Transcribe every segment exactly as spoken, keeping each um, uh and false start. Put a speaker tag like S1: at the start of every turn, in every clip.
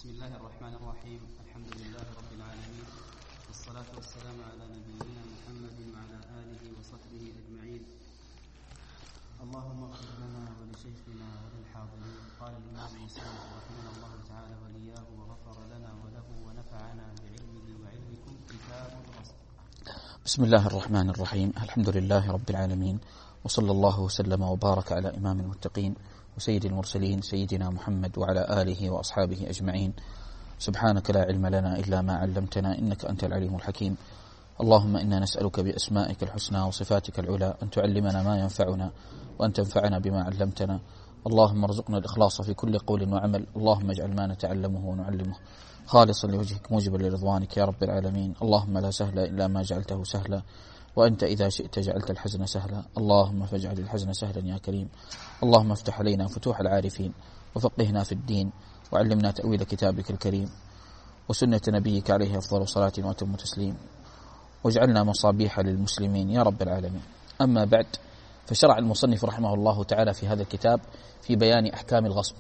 S1: بسم الله الرحمن الرحيم. الحمد لله رب العالمين، والصلاة والسلام على نبينا محمد وعلى آله وصحبه أجمعين. اللهم اغفر لنا ولشيخنا وللحاضرين. قال الإمام مسلم رحمه الله تعالى وإياه وغفر لنا وله ونفعنا بعلمه وعلمكم. كتاب الغسل.
S2: بسم الله الرحمن الرحيم. الحمد لله رب العالمين، وصلى الله وسلم وبارك على إمام المتقين وسيد المرسلين سيدنا محمد وعلى آله وأصحابه أجمعين. سبحانك لا علم لنا إلا ما علمتنا إنك أنت العليم الحكيم. اللهم إنا نسألك بأسمائك الحسنى وصفاتك العلى أن تعلمنا ما ينفعنا وأن تنفعنا بما علمتنا. اللهم ارزقنا الإخلاص في كل قول وعمل. اللهم اجعل ما نتعلمه ونعلمه خالصا لوجهك موجبا لرضوانك يا رب العالمين. اللهم لا سهل إلا ما جعلته سهلا، وأنت إذا شئت جعلت الحزن سهلا. اللهم فاجعل الحزن سهلا يا كريم. اللهم افتح علينا فتوح العارفين، وفقهنا في الدين، وعلمنا تأويل كتابك الكريم وسنة نبيك عليه أفضل صلاة وأتم تسليم، واجعلنا مصابيح للمسلمين يا رب العالمين. أما بعد، فشرع المصنف رحمه الله تعالى في هذا الكتاب في بيان أحكام الغصب.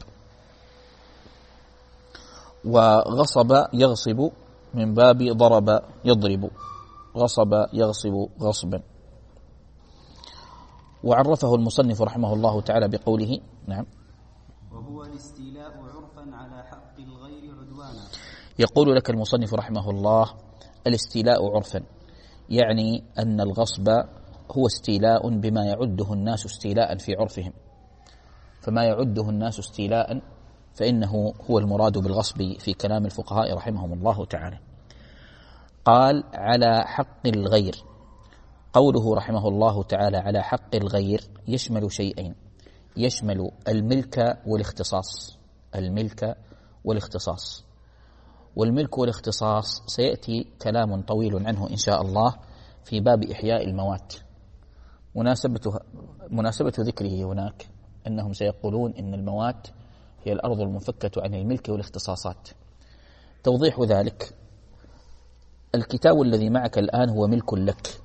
S2: وغصب يغصب من باب ضرب يضرب، غصب يغصب غصبا. وعرفه المصنف رحمه الله تعالى بقوله: نعم،
S1: وهو الاستيلاء عرفا على حق الغير عدوانا.
S2: يقول لك المصنف رحمه الله: الاستيلاء عرفا، يعني أن الغصب هو استيلاء بما يعده الناس استيلاء في عرفهم، فما يعده الناس استيلاء فإنه هو المراد بالغصب في كلام الفقهاء رحمهم الله تعالى. قال: على حق الغير. قوله رحمه الله تعالى على حق الغير يشمل شيئين، يشمل الملك والاختصاص. الملك والاختصاص، والملك والاختصاص سيأتي كلام طويل عنه إن شاء الله في باب إحياء الموات. مناسبة مناسبة ذكره هناك أنهم سيقولون إن الموات هي الأرض المنفكة عن الملك والاختصاصات. توضيح ذلك: الكتاب الذي معك الآن هو ملك لك،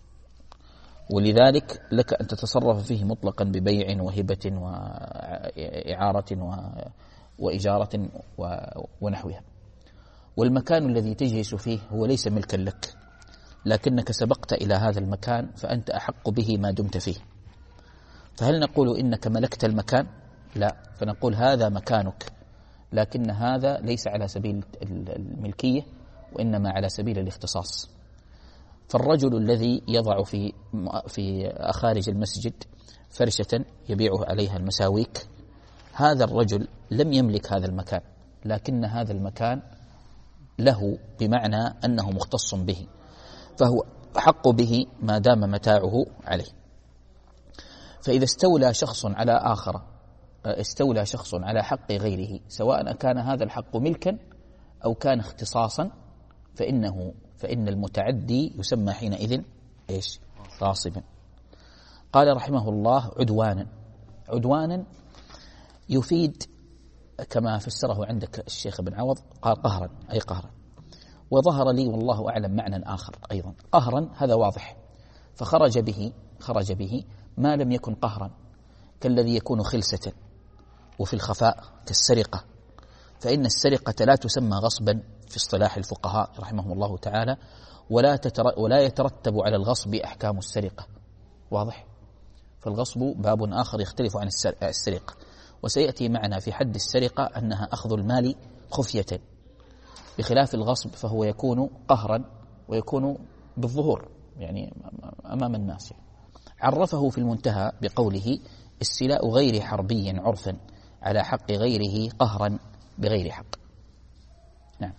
S2: ولذلك لك أن تتصرف فيه مطلقا ببيع وهبة وإعارة وإجارة ونحوها. والمكان الذي تجلس فيه هو ليس ملكا لك، لكنك سبقت إلى هذا المكان فأنت أحق به ما دمت فيه. فهل نقول إنك ملكت المكان؟ لا، فنقول هذا مكانك، لكن هذا ليس على سبيل الملكية وإنما على سبيل الاختصاص. فالرجل الذي يضع في في خارج المسجد فرشة يبيع عليها المساويك، هذا الرجل لم يملك هذا المكان، لكن هذا المكان له بمعنى أنه مختص به، فهو حق به ما دام متاعه عليه. فإذا استولى شخص على آخر استولى شخص على حق غيره، سواء كان هذا الحق ملكا أو كان اختصاصا، فإنه فإن المتعدي يسمى حينئذ إيش؟ غاصبا. قال رحمه الله: عدوانا. عدوانا يفيد كما فسره عندك الشيخ ابن عوض، قال قهرا، أي قهرا. وظهر لي والله أعلم معنى آخر أيضا. قهرا هذا واضح، فخرج به خرج به ما لم يكن قهرا، كالذي يكون خلسة وفي الخفاء كالسرقة، فإن السرقة لا تسمى غصبا في اصطلاح الفقهاء رحمهم الله تعالى، ولا ولا يترتب على الغصب أحكام السرقة. واضح؟ فالغصب باب آخر يختلف عن السرقة، وسيأتي معنا في حد السرقة أنها أخذ المال خفية، بخلاف الغصب فهو يكون قهرا ويكون بالظهور، يعني أمام الناس. عرفه في المنتهى بقوله: استيلاء غير حربي عرفا على حق غيره قهرا بغير حق. نعم.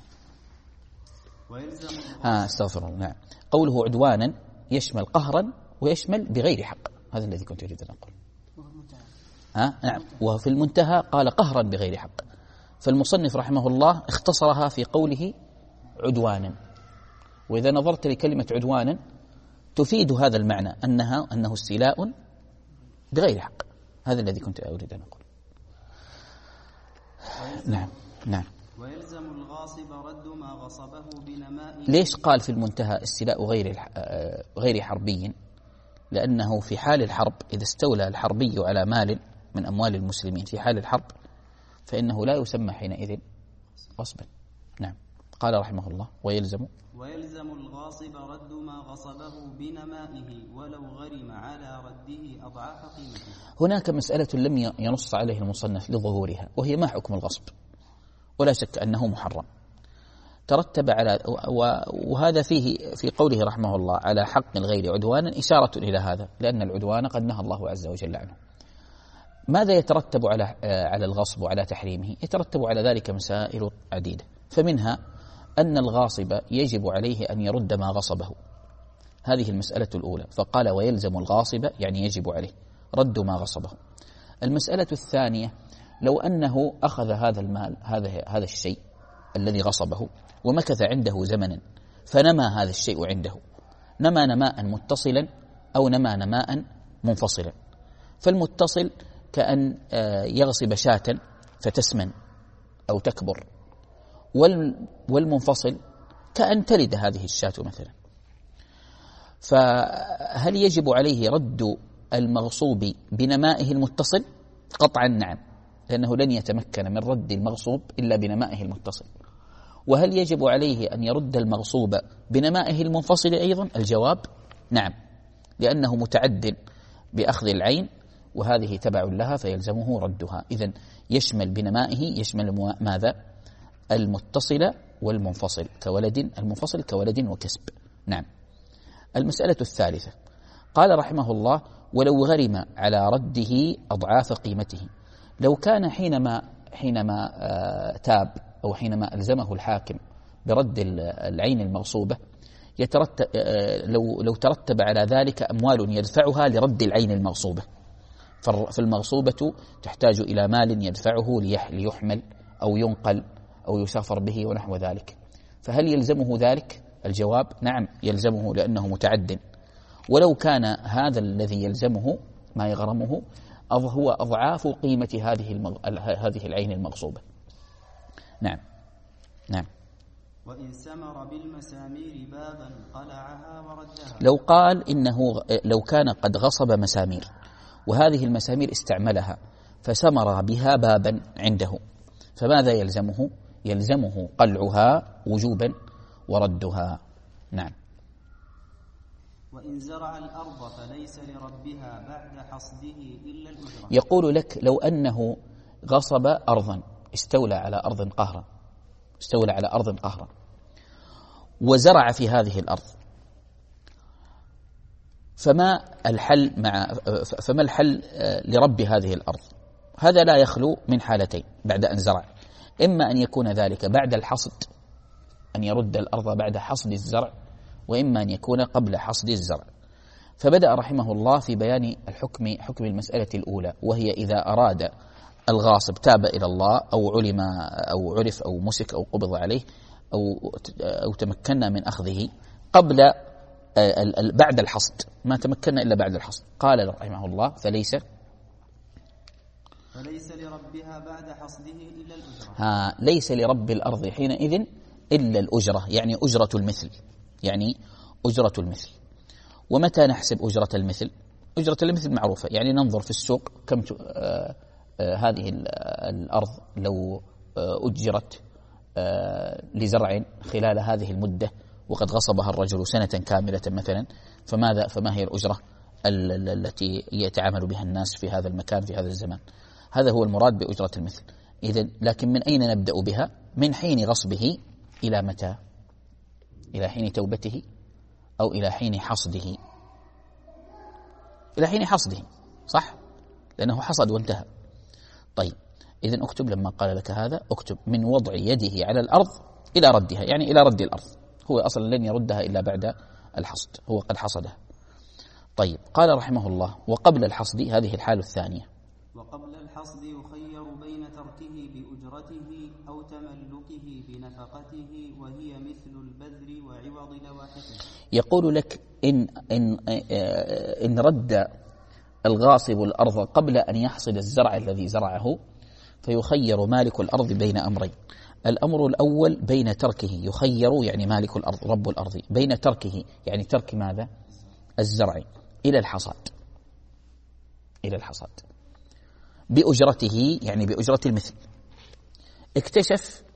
S2: ها استغفر الله. نعم. قوله عدوانا يشمل قهرا ويشمل بغير حق، هذا الذي كنت أريد أن أقول. ها نعم. وفي المنتهى قال قهرا بغير حق، فالمصنف رحمه الله اختصرها في قوله عدوانا. وإذا نظرت لكلمة عدوانا تفيد هذا المعنى، أنها أنه استيلاء بغير حق. هذا الذي كنت أريد أن أقول. نعم نعم.
S1: ويلزم الغاصب رد ما غصبه بنماء.
S2: ليش قال في المنتهى استيلاء غير غير حربي؟ لأنه في حال الحرب إذا استولى الحربي على مال من أموال المسلمين في حال الحرب، فإنه لا يسمى حينئذ غصبا. نعم. قال رحمه الله ويلزم
S1: ويلزم الغاصب رد ما غصبه بنمائه ولو غرم على رده أضعاف قيمته.
S2: هناك مسألة لم ينص عليه المصنف لظهورها، وهي ما حكم الغصب، ولا شك أنه محرم ترتب على، وهذا فيه في قوله رحمه الله على حق الغير عدوانا إشارة إلى هذا، لأن العدوان قد نهى الله عز وجل عنه. ماذا يترتب على على الغصب وعلى تحريمه؟ يترتب على ذلك مسائل عديدة، فمنها أن الغاصب يجب عليه أن يرد ما غصبه، هذه المسألة الأولى، فقال ويلزم الغاصب يعني يجب عليه رد ما غصبه. المسألة الثانية لو أنه أخذ هذا المال هذا هذا الشيء الذي غصبه ومكث عنده زمنا فنمى هذا الشيء عنده، نمى نماء متصلا أو نمى نماء منفصلا. فالمتصل كأن يغصب شاة فتسمن أو تكبر، والمنفصل كأن تلد هذه الشاة مثلا. فهل يجب عليه رد المغصوب بنمائه المتصل؟ قطعا نعم، لأنه لن يتمكن من رد المغصوب إلا بنمائه المتصل. وهل يجب عليه أن يرد المغصوب بنمائه المنفصل أيضا؟ الجواب نعم، لأنه متعد بأخذ العين وهذه تبع لها فيلزمه ردها. إذن يشمل بنمائه يشمل ماذا؟ المتصل والمنفصل كولد، المنفصل كولد وكسب. نعم. المسألة الثالثة قال رحمه الله ولو غرم على رده أضعاف قيمته، لو كان حينما حينما تاب أو حينما ألزمه الحاكم برد العين المغصوبة يترتب لو لو ترتب على ذلك أموال يدفعها لرد العين المغصوبة، فالمغصوبة تحتاج إلى مال يدفعه ليحمل أو ينقل أو يسافر به ونحو ذلك، فهل يلزمه ذلك؟ الجواب نعم يلزمه، لأنه متعد. ولو كان هذا الذي يلزمه ما يغرمه هو أضعاف قيمة هذه المغ... هذه العين المغصوبة. نعم. نعم.
S1: وإن سمر بالمسامير بابا قلعها وردها،
S2: لو قال إنه لو كان قد غصب مسامير وهذه المسامير استعملها فسمر بها بابا عنده، فماذا يلزمه؟ يلزمه قلعها وجوبا وردها. نعم.
S1: وإن زرع الأرض فليس لربها بعد حصده إلا الأجرة.
S2: يقول لك لو أنه غصب أرضا، استولى على أرض قهرا، استولى على أرض قهرا وزرع في هذه الأرض، فما الحل مع فما الحل لرب هذه الأرض؟ هذا لا يخلو من حالتين بعد أن زرع، إما أن يكون ذلك بعد الحصد، أن يرد الأرض بعد حصد الزرع، وإما أن يكون قبل حصد الزرع. فبدأ رحمه الله في بيان الحكم حكم المسألة الأولى، وهي إذا أراد الغاصب تاب إلى الله أو علم أو عرف أو مسك أو قبض عليه أو أو تمكنا من أخذه قبل بعد الحصد، ما تمكنا إلا بعد الحصد. قال رحمه الله فليس
S1: فليس لربها بعد حصده إلا الأجرة.
S2: ها ليس لرب الأرض حينئذ إلا الأجرة، يعني أجرة المثل، يعني أجرة المثل. ومتى نحسب أجرة المثل؟ أجرة المثل معروفة، يعني ننظر في السوق كم آه آه هذه الأرض لو آه أجرت آه لزرع خلال هذه المدة وقد غصبها الرجل سنة كاملة مثلا، فماذا فما هي الأجرة التي يتعامل بها الناس في هذا المكان في هذا الزمان؟ هذا هو المراد بأجرة المثل. إذن لكن من أين نبدأ بها؟ من حين غصبه إلى متى؟ إلى حين توبته أو إلى حين حصده؟ إلى حين حصده، صح؟ لأنه حصد وانتهى. طيب إذن اكتب لما قال لك هذا، اكتب من وضع يده على الأرض إلى ردها، يعني إلى رد الأرض، هو أصلا لن يردها إلا بعد الحصد، هو قد حصدها. طيب قال رحمه الله وقبل الحصد، هذه الحالة الثانية.
S1: وقبل الحصد يخير بين تركه بأجرته أو تملكه بنفقته، وهي مثل البذر وعوض لواحقه.
S2: يقول لك إن, إن, إن رد الغاصب الأرض قبل أن يحصد الزرع الذي زرعه فيخير مالك الأرض بين أمرين. الأمر الأول بين تركه، يخير يعني مالك الأرض رب الأرض بين تركه، يعني ترك ماذا؟ الزرع إلى الحصاد، إلى الحصاد بأجرته، يعني بأجرة المثل. اكتشف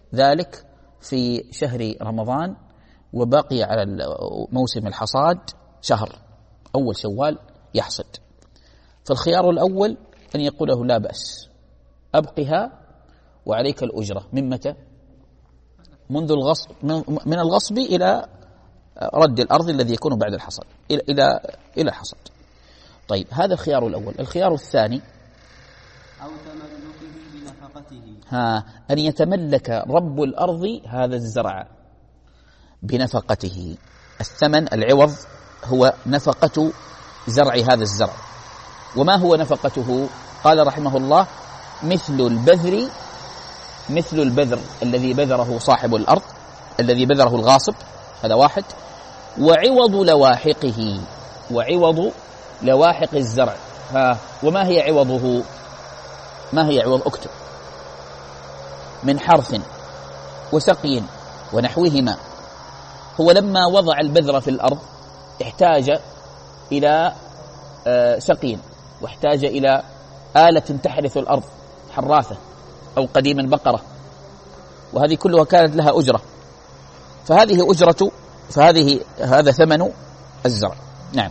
S2: ذلك في شهر رمضان وبقي على موسم الحصاد شهر، أول شوال يحصد. فالخيار الأول أن يقول له لا بأس، أبقها وعليك الأجرة. من متى؟ منذ الغصب، من الغصب إلى رد الأرض الذي يكون بعد الحصاد، إلى إلى إلى الحصاد. طيب، هذا الخيار الأول. الخيار الثاني
S1: أو تملكه بنفقته،
S2: ها أن يتملك رب الأرض هذا الزرع بنفقته. الثمن العوض هو نفقة زرع هذا الزرع. وما هو نفقته؟ قال رحمه الله: مثل البذر، مثل البذر الذي بذره صاحب الأرض، الذي بذره الغاصب، هذا واحد. وعوض لواحقه، وعوض لواحق الزرع. ها وما هي عوضه؟ ما هي عوض؟ اكتب: من حرث وسقي ونحوهما. هو لما وضع البذر في الأرض احتاج إلى سقي، واحتاج إلى آلة تحرث الأرض، حراثة أو قديما بقرة، وهذه كلها كانت لها أجرة. فهذه أجرة، فهذه هذا ثمن الزرع. نعم.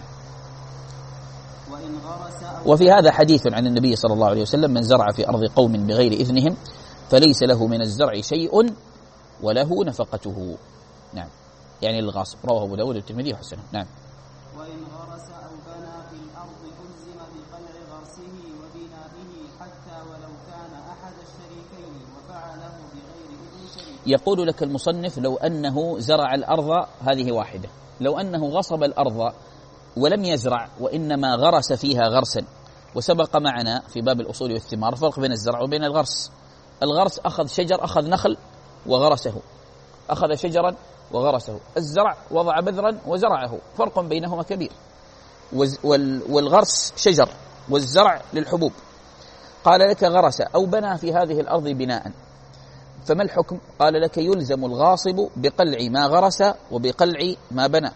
S2: وفي هذا حديث عن النبي صلى الله عليه وسلم: من زرع في أرض قوم بغير إذنهم فليس له من الزرع شيء وله نفقته. نعم، يعني الغاصب. رواه أبو داود والترمذي وحسنه. نعم.
S1: وإن غرس أو بنى في الأرض ألزم بقلع غرسه وبنائه حتى ولو كان أحد الشريكين وفعله بغير إذن شريك.
S2: يقول لك المصنف: لو أنه زرع الأرض، هذه واحدة، لو أنه غصب الأرض ولم يزرع وإنما غرس فيها غرسا. وسبق معنا في باب الأصول والثمار فرق بين الزرع وبين الغرس. الغرس أخذ شجر، أخذ نخل وغرسه، أخذ شجرا وغرسه. الزرع وضع بذرا وزرعه، فرق بينهما كبير. والغرس شجر والزرع للحبوب. قال لك: غرس أو بنى في هذه الأرض بناء، فما الحكم؟ قال لك: يلزم الغاصب بقلع ما غرس وبقلع ما بنى،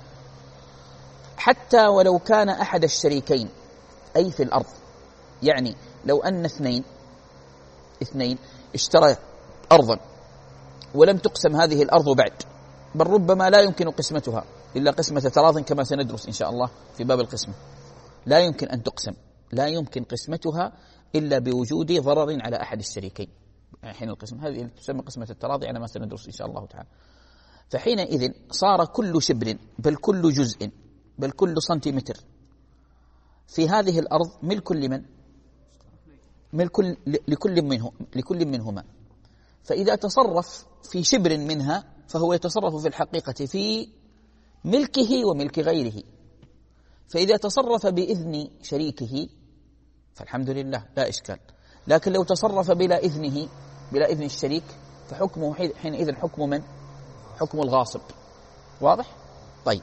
S2: حتى ولو كان أحد الشريكين، أي في الأرض. يعني لو أن اثنين اثنين اشترى أرضا ولم تقسم هذه الأرض بعد، بل ربما لا يمكن قسمتها إلا قسمة تراض، كما سندرس إن شاء الله في باب القسمة. لا يمكن أن تقسم، لا يمكن قسمتها إلا بوجود ضرر على أحد الشريكين حين القسم. هذه تسمى قسمة التراضي على ما سندرس إن شاء الله تعالى. فحينئذ صار كل شبر، بل كل جزء، بل كل سنتيمتر في هذه الأرض ملك لمن؟ ملك لكل منه لكل منهما. فإذا تصرف في شبر منها فهو يتصرف في الحقيقة في ملكه وملك غيره. فإذا تصرف بإذن شريكه فالحمد لله لا إشكال، لكن لو تصرف بلا إذنه، بلا إذن الشريك، فحكمه حينئذ حكم من؟ حكم الغاصب. واضح؟ طيب،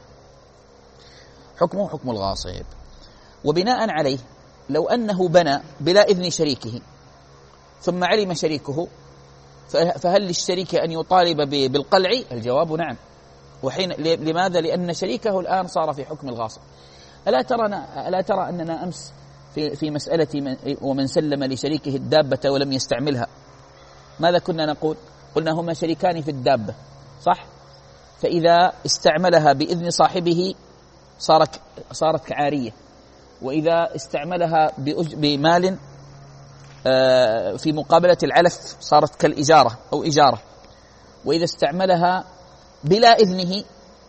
S2: حكمه حكم الغاصب. وبناء عليه لو أنه بنى بلا إذن شريكه ثم علم شريكه، فهل للشريك أن يطالب بالقلع؟ الجواب نعم. وحين لماذا؟ لأن شريكه الآن صار في حكم الغاصب. ألا ترى ألا ترى أننا أمس في في مسألة من ومن سلم لشريكه الدابة ولم يستعملها، ماذا كنا نقول؟ قلنا هما شريكان في الدابة، صح؟ فإذا استعملها بإذن صاحبه صارت صارت كعارية، وإذا استعملها بمال في مقابلة العلف صارت كالإجارة أو إجارة، وإذا استعملها بلا إذنه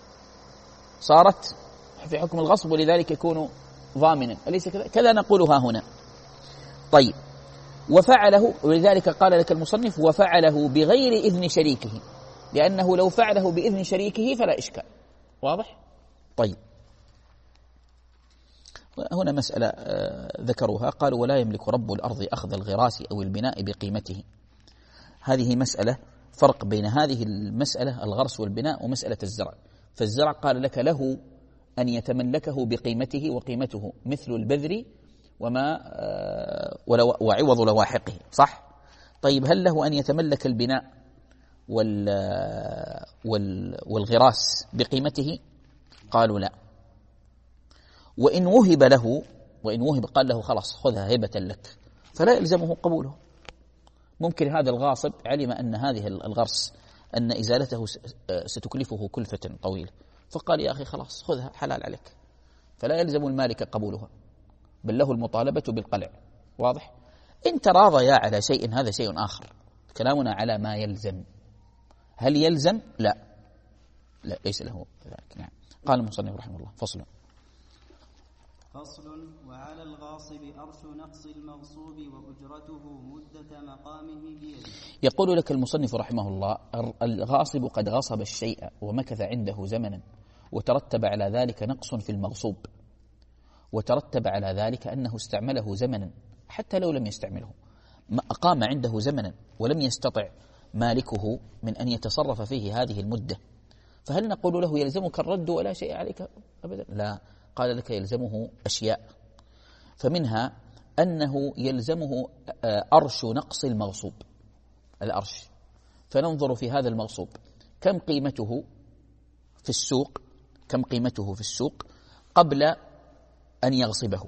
S2: صارت في حكم الغصب، ولذلك يكون ضامنا. أليس كذا؟ كذا نقولها هنا. طيب، وفعله، ولذلك قال لك المصنف: وفعله بغير إذن شريكه، لأنه لو فعله بإذن شريكه فلا إشكال. واضح؟ طيب، هنا مسألة ذكروها، قالوا: ولا يملك رب الأرض أخذ الغراس أو البناء بقيمته. هذه مسألة، فرق بين هذه المسألة الغرس والبناء ومسألة الزرع. فالزرع قال لك له أن يتملكه بقيمته، وقيمته مثل البذر وما وعوض لواحقه، صح؟ طيب، هل له أن يتملك البناء والغراس بقيمته؟ قالوا لا. وإن وهب له، وإن وهب قال له خلاص خذها هبة لك، فلا يلزمه قبوله، ممكن هذا الغاصب علم أن هذه الغرس أن إزالته ستكلفه كلفة طويلة، فقال يا أخي خلاص خذها حلال عليك، فلا يلزم المالك قبولها، بل له المطالبة بالقلع. واضح؟ إن تراضيا على شيء هذا شيء آخر، كلامنا على ما يلزم. هل يلزم؟ لا لا ليس له ذلك. نعم. قال المصنف رحمه الله: فصل
S1: فصل وعلى الغاصب أرش نقص المغصوب وأجرته مدة مقامه بيده.
S2: يقول لك المصنف رحمه الله: الغاصب قد غصب الشيء ومكث عنده زمنا، وترتب على ذلك نقص في المغصوب، وترتب على ذلك أنه استعمله زمنا حتى لو لم يستعمله، أقام عنده زمنا ولم يستطع مالكه من أن يتصرف فيه هذه المدة، فهل نقول له يلزمك الرد ولا شيء عليك أبدا؟ لا، قال لك يلزمه أشياء، فمنها أنه يلزمه أرش نقص المغصوب، الأرش، فننظر في هذا المغصوب كم قيمته في السوق، كم قيمته في السوق قبل أن يغصبه،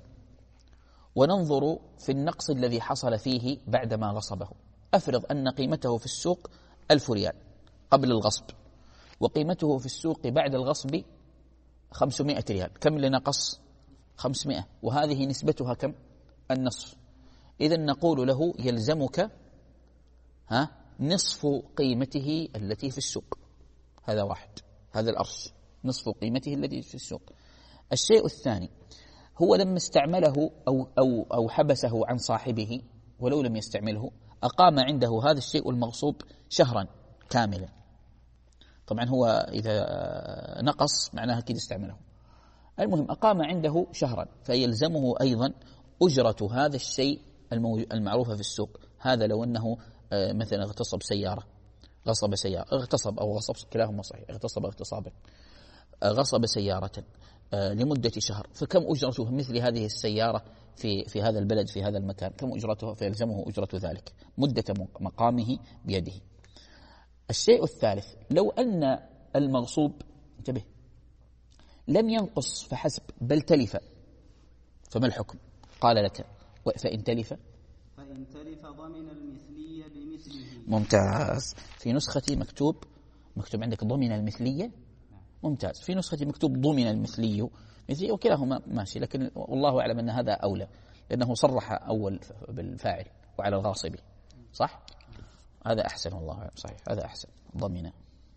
S2: وننظر في النقص الذي حصل فيه بعدما غصبه. أفرض أن قيمته في السوق ألف ريال قبل الغصب، وقيمته في السوق بعد الغصب خمسمائة ريال، كم اللي نقص؟ خمسمائة، وهذه نسبتها كم؟ النصف. إذن نقول له يلزمك ها نصف قيمته التي في السوق. هذا واحد، هذا الأرش، نصف قيمته التي في السوق. الشيء الثاني، هو لما استعمله أو, أو, أو حبسه عن صاحبه ولو لم يستعمله، أقام عنده هذا الشيء المغصوب شهرا كاملا. طبعا هو إذا نقص معناها كده استعمله. المهم أقام عنده شهرا، فيلزمه أيضا أجرة هذا الشيء المعروف في السوق. هذا لو أنه مثلا اغتصب سيارة، غصب سيارة، اغتصب أو غصب، كلاهما صحيح، اغتصب اغتصابا، غصب سيارة لمدة شهر، فكم أجرته مثل هذه السيارة في في هذا البلد في هذا المكان؟ كم أجرته؟ فيلزمه أجرة ذلك مدة مقامه بيده. الشيء الثالث، لو أن المغصوب انتبه لم ينقص فحسب بل تلف، فما الحكم؟ قال لك: فإن تلف
S1: فإن تلف ضمن المثلية بمثله.
S2: ممتاز. في نسختي مكتوب مكتوب عندك ضمن المثلية، ممتاز. في نسختي مكتوب ضمن المثلي مثلي، وكلاهما ماشي، لكن والله أعلم أن هذا أولى، لأنه صرح أول بالفاعل وعلى الغاصب، صح؟ هذا أحسن والله أعلم، صحيح هذا أحسن، ضمن.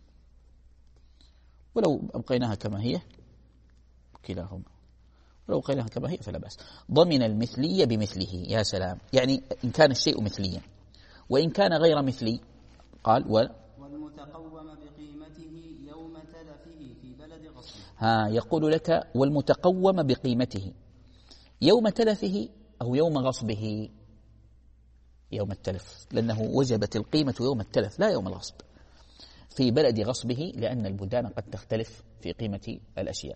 S2: ولو أبقيناها كما هي كلاهما، ولو أبقيناها كما هي فلا بأس. ضمن المثلي بمثله، يا سلام، يعني إن كان الشيء مثليا، وإن كان غير مثلي قال و
S1: والمتقوم بقيمته يوم تلفه في بلد غصبه.
S2: ها يقول لك: والمتقوم بقيمته يوم تلفه أو يوم غصبه؟ يوم التلف، لأنه وجبت القيمة يوم التلف لا يوم الغصب، في بلد غصبه، لأن البلدان قد تختلف في قيمة الأشياء.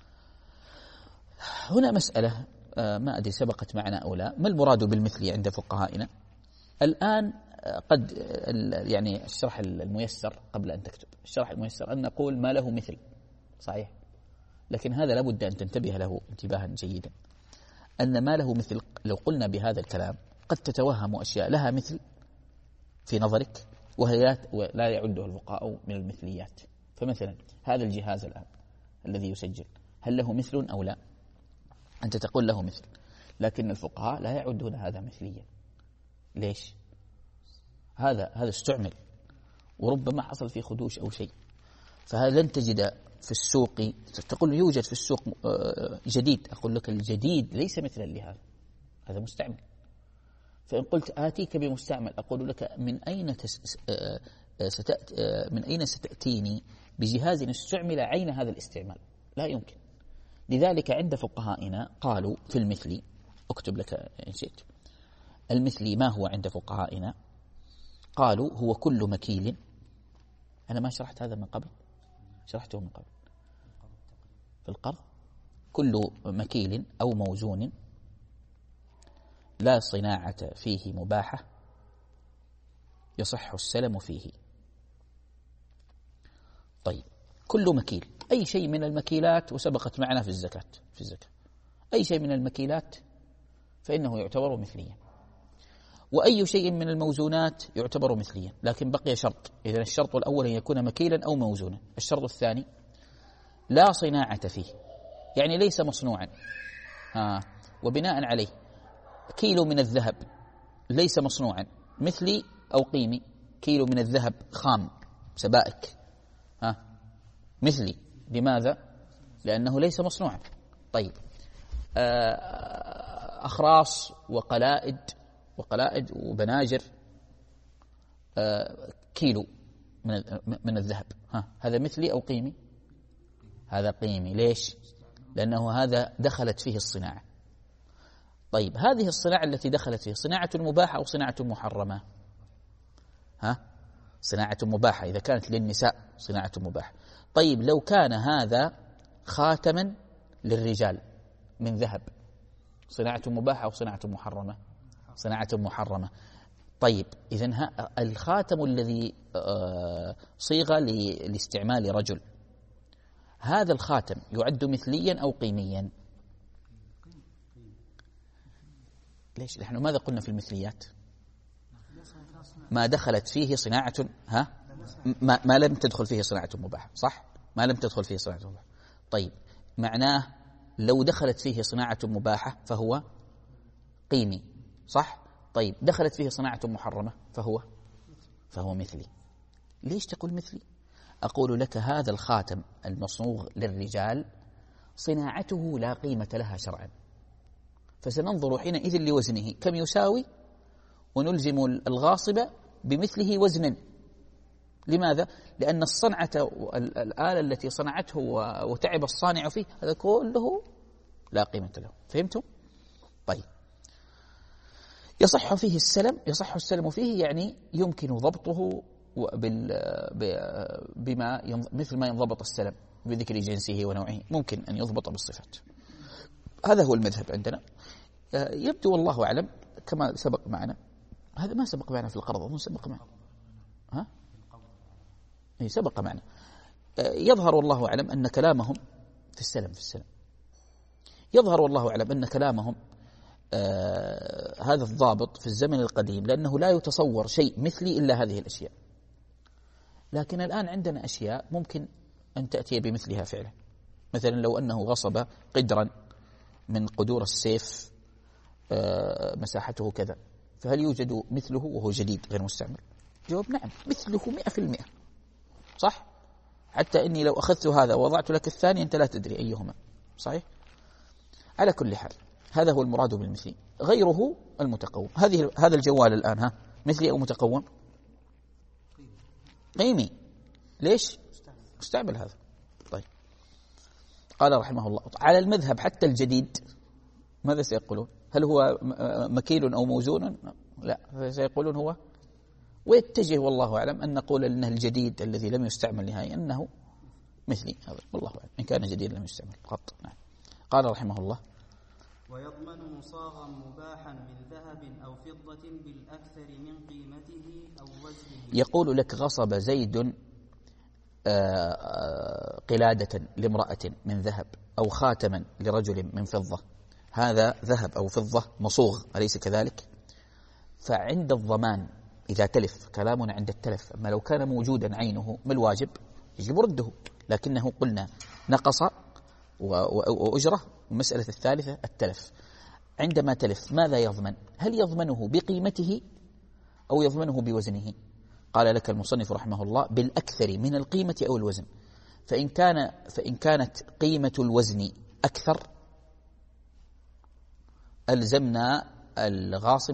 S2: هنا مسألة ما أدري سبقت معنا أو لا، ما المراد بالمثل عند فقهائنا؟ الآن قد يعني الشرح الميسر قبل أن تكتب الشرح الميسر أن نقول ما له مثل، صحيح، لكن هذا لابد أن تنتبه له انتباها جيدا، أن ما له مثل لو قلنا بهذا الكلام قد تتوهم أشياء لها مثل في نظرك وهي لا يعده الفقهاء من المثليات. فمثلا هذا الجهاز الآن الذي يسجل، هل له مثل أو لا؟ أنت تقول له مثل، لكن الفقهاء لا يعدون هذا مثليا. ليش؟ هذا هذا استعمل وربما حصل فيه خدوش أو شيء، فهذا لن تجد في السوق. تقول يوجد في السوق جديد، أقول لك الجديد ليس مثلا لهذا، هذا مستعمل. فإن قلت آتيك بمستعمل، أقول لك من أين تس... ستأت... من أين ستأتيني بجهاز استعمل عين هذا الاستعمال؟ لا يمكن. لذلك عند فقهائنا قالوا في المثل، أكتب لك إن شئت، المثل ما هو عند فقهائنا؟ قالوا هو كل مكيل. أنا ما شرحت هذا من قبل، شرحته من قبل في القرض. كل مكيل أو موزون لا صناعة فيه مباحة يصح السلم فيه. طيب، كل مكيل، أي شيء من المكيلات، وسبقت معنا في الزكاة في الزكاة أي شيء من المكيلات فإنه يعتبر مثليا. وأي شيء من الموزونات يعتبر مثليا، لكن بقي شرط. إذن الشرط الأول أن يكون مكيلا أو موزونا. الشرط الثاني لا صناعة فيه، يعني ليس مصنوعا. آه. وبناء عليه كيلو من الذهب ليس مصنوعا، مثلي أو قيمي. كيلو من الذهب خام سبائك، آه. مثلي. لماذا؟ لأنه ليس مصنوعا. طيب، آه أخراص وقلائد وقلائد وبناجر، آه كيلو من من الذهب، ها هذا مثلي أو قيمي؟ هذا قيمي. ليش؟ لأنه هذا دخلت فيه الصناعة. طيب، هذه الصناعة التي دخلت فيه صناعة مباحة أو صناعة محرمة؟ ها صناعة مباحة إذا كانت للنساء صناعة مباحة. طيب، لو كان هذا خاتما للرجال من ذهب، صناعة مباحة أو صناعة محرمة؟ صناعة محرمة. طيب، إذن الخاتم الذي صيغ لاستعمال رجل، هذا الخاتم يعد مثليا أو قيميا؟ ليش؟ نحن ماذا قلنا في المثليات؟ ما دخلت فيه صناعة، ها ما, ما لم تدخل فيه صناعة مباحة، صح؟ ما لم تدخل فيه صناعة مباحة. طيب، معناه لو دخلت فيه صناعة مباحة فهو قيمي، صح؟ طيب، دخلت فيه صناعة محرمة فهو فهو مثلي. ليش تقول مثلي؟ أقول لك هذا الخاتم المصنوع للرجال صناعته لا قيمة لها شرعا، فسننظر حينئذ لوزنه كم يساوي، ونلزم الغاصب بمثله وزنا. لماذا؟ لأن الصنعة الآلة التي صنعته وتعب الصانع فيه هذا كله لا قيمة له. فهمتم؟ طيب، يصح فيه السلم، يصح السلم فيه يعني يمكن ضبطه بما مثل ما ينضبط السلم بذكر جنسه ونوعه، ممكن أن يضبط بالصفات. هذا هو المذهب عندنا. يبدو والله أعلم كما سبق معنا، هذا ما سبق معنا في القرض، مو سبق معنا، ها إيه سبق معنا. يظهر والله أعلم أن كلامهم في السلم في السلم يظهر والله أعلم أن كلامهم آه هذا الضابط في الزمن القديم، لأنه لا يتصور شيء مثلي إلا هذه الأشياء. لكن الآن عندنا أشياء ممكن أن تأتي بمثلها فعلا. مثلا لو أنه غصب قدرا من قدور السيف آه مساحته كذا، فهل يوجد مثله وهو جديد غير مستعمل؟ جواب نعم، مثله مئة في المئة، صح؟ حتى إني لو أخذت هذا ووضعت لك الثاني أنت لا تدري أيهما، صحيح؟ على كل حال هذا هو المراد بالمثلي، غيره المتقوم. هذه هذا الجوال الآن ها مثلي أو متقوم؟ قيمي. ليش؟ مستعمل هذا. طيب، قال رحمه الله على المذهب حتى الجديد ماذا سيقولون؟ هل هو مكيل أو موزون؟ لا، سيقولون هو، ويتجه والله أعلم أن نقول أنه الجديد الذي لم يستعمل نهائيا أنه مثلي. هذا والله أعلم إن كان جديد لم يستعمل قط. نعم. قال رحمه الله
S1: ويضمن مصاغا مباحا من ذهب أو فضة بالأكثر من قيمته أو وزنه.
S2: يقول لك غصب زيد قلادة لامرأة من ذهب أو خاتما لرجل من فضة، هذا ذهب أو فضة مصوغ أليس كذلك؟ فعند الضمان إذا تلف، كلامنا عند التلف، أما لو كان موجودا عينه ما الواجب؟ يجب رده، لكنه قلنا نقص وأجرة. المسألة الثالثة التلف. عندما تلف ماذا يضمن؟ هل يضمنه بقيمته أو يضمنه بوزنه؟ قال لك المصنف رحمه الله بالأكثر من القيمة أو الوزن. فإن كان فإن كانت قيمة الوزن أكثر ألزمنا الغاصب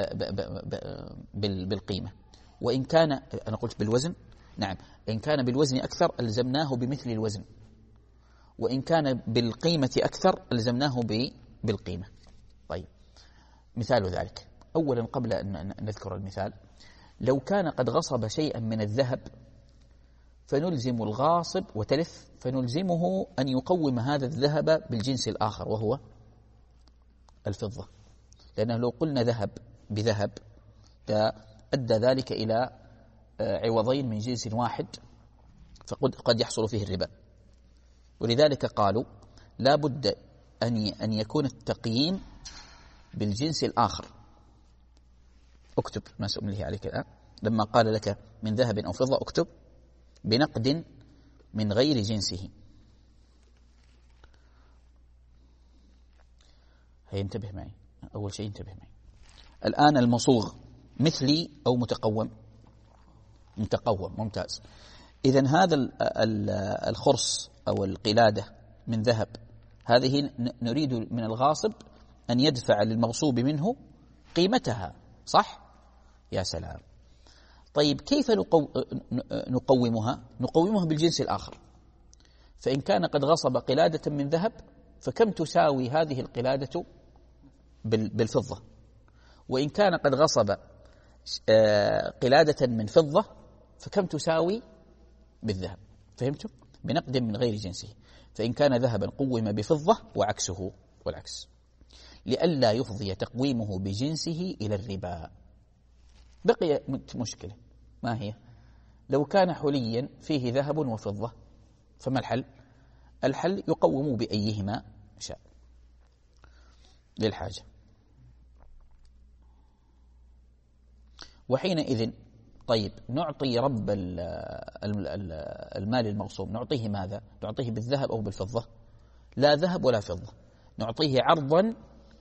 S2: بالقيمة، وإن كان أنا قلت بالوزن، نعم، إن كان بالوزن أكثر ألزمناه بمثل الوزن، وإن كان بالقيمة أكثر ألزمناه بالقيمة. طيب، مثال ذلك أولا قبل أن نذكر المثال، لو كان قد غصب شيئا من الذهب فنلزم الغاصب وتلف، فنلزمه أن يقوم هذا الذهب بالجنس الآخر وهو الفضة، لأنه لو قلنا ذهب بذهب أدى ذلك إلى عوضين من جنس واحد، فقد قد يحصل فيه الربا. ولذلك قالوا لا بد أن أن يكون التقييم بالجنس الآخر. اكتب ما سأمليه عليك الآن. لما قال لك من ذهب أو فضة اكتب بنقد من غير جنسه. هينتبه معي أول شيء، انتبه معي الآن. المصوغ مثلي أو متقوم؟ متقوم، ممتاز. إذن هذا الخرص أو القلادة من ذهب، هذه نريد من الغاصب أن يدفع للمغصوب منه قيمتها، صح؟ يا سلام. طيب كيف نقو... نقومها؟ نقومها بالجنس الآخر. فإن كان قد غصب قلادة من ذهب فكم تساوي هذه القلادة بالفضة؟ وإن كان قد غصب قلادة من فضة فكم تساوي بالذهب؟ فهمتم؟ بنقد من غير جنسه. فإن كان ذهبا قوم بفضة وعكسه والعكس، لئلا يفضي تقويمه بجنسه إلى الربا. بقي مشكلة، ما هي؟ لو كان حليا فيه ذهب وفضة فما الحل؟ الحل يقوم بأيهما شاء للحاجة. وحينئذ طيب نعطي رب المال المغصوب، نعطيه ماذا؟ نعطيه بالذهب أو بالفضة؟ لا ذهب ولا فضة، نعطيه عرضا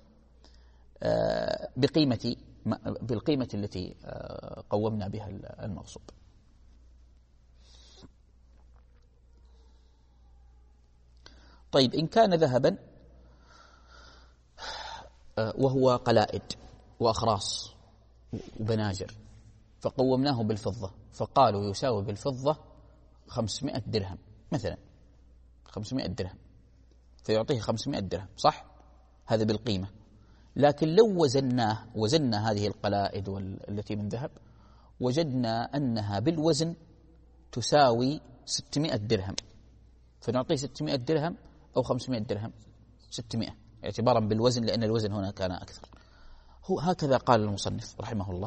S2: بقيمة بالقيمة التي قومنا بها المغصوب. طيب إن كان ذهبا وهو قلائد وأخراص وبناجر فقومناه بالفضة، فقالوا يساوي بالفضة خمسمائة درهم مثلا، خمسمائة درهم، فيعطيه خمسمائة درهم، صح؟ هذا بالقيمة. لكن لو وزناه وزننا هذه القلائد التي من ذهب وجدنا أنها بالوزن تساوي ستمائة درهم، فنعطيه ستمائة درهم أو خمسمائة درهم؟ ستمائة اعتبارا بالوزن، لأن الوزن هنا كان أكثر. هو هكذا قال المصنف رحمه الله.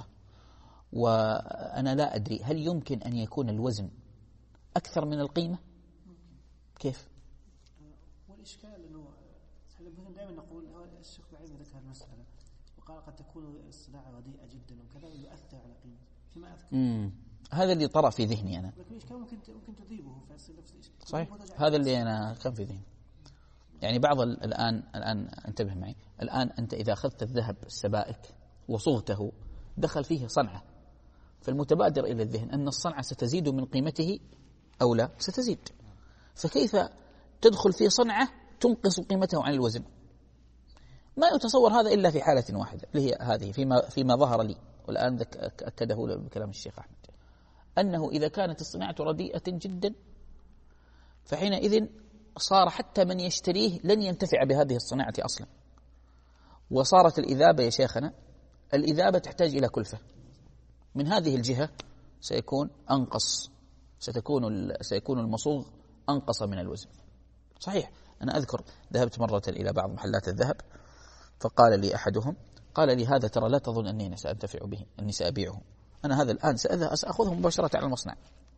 S2: وأنا لا أدري هل يمكن أن يكون الوزن أكثر من القيمة؟ كيف؟
S3: والإشكال أنه دائما نقول الشيخ بعيد ذكر المسألة وقال قد تكون الصناعة رديئة جدا وكذا يؤثر على قيمة فيما أذكر.
S2: امم هذا اللي طرأ في ذهني أنا.
S3: لكن الإشكال ممكن ممكن تضيبه فيصير نفس الإشكال.
S2: صحيح، هذا اللي أنا كان في ذهني. يعني بعض الآن الآن انتبه معي، الآن أنت إذا أخذت الذهب السبائك وصغته دخل فيه صنعة، فالمتبادر إلى الذهن أن الصنعة ستزيد من قيمته أو لا؟ ستزيد. فكيف تدخل في صنعة تنقص قيمته عن الوزن؟ ما يتصور هذا إلا في حالة واحدة اللي هي هذه، فيما فيما ظهر لي والآن أكده بكلام الشيخ أحمد، أنه إذا كانت الصناعة رديئة جدا فحينئذ صار حتى من يشتريه لن ينتفع بهذه الصناعة أصلا. وصارت الإذابة يا شيخنا، الإذابة تحتاج إلى كلفة، من هذه الجهة سيكون أنقص، ستكون سيكون المصوغ أنقص من الوزن. صحيح، أنا أذكر ذهبت مرة إلى بعض محلات الذهب فقال لي أحدهم، قال لي هذا ترى لا تظن أني أنا سأنتفع به، أني سأبيعه، أنا هذا الآن سأخذه مباشرة على المصنع،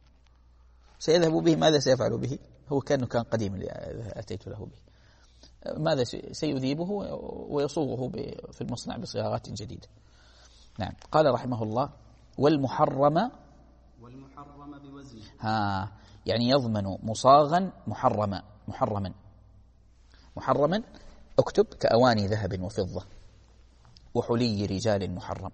S2: سيذهب به، ماذا سيفعل به؟ هو كأنه كان قديم اللي أتيت له به، ماذا سيذيبه ويصوغه في المصنع بصياغات جديدة. نعم. قال رحمه الله والمحرم
S1: والمحرم بوزنه،
S2: ها يعني يضمن مصاغا محرما محرما محرما اكتب كأواني ذهب وفضة وحلي رجال محرم.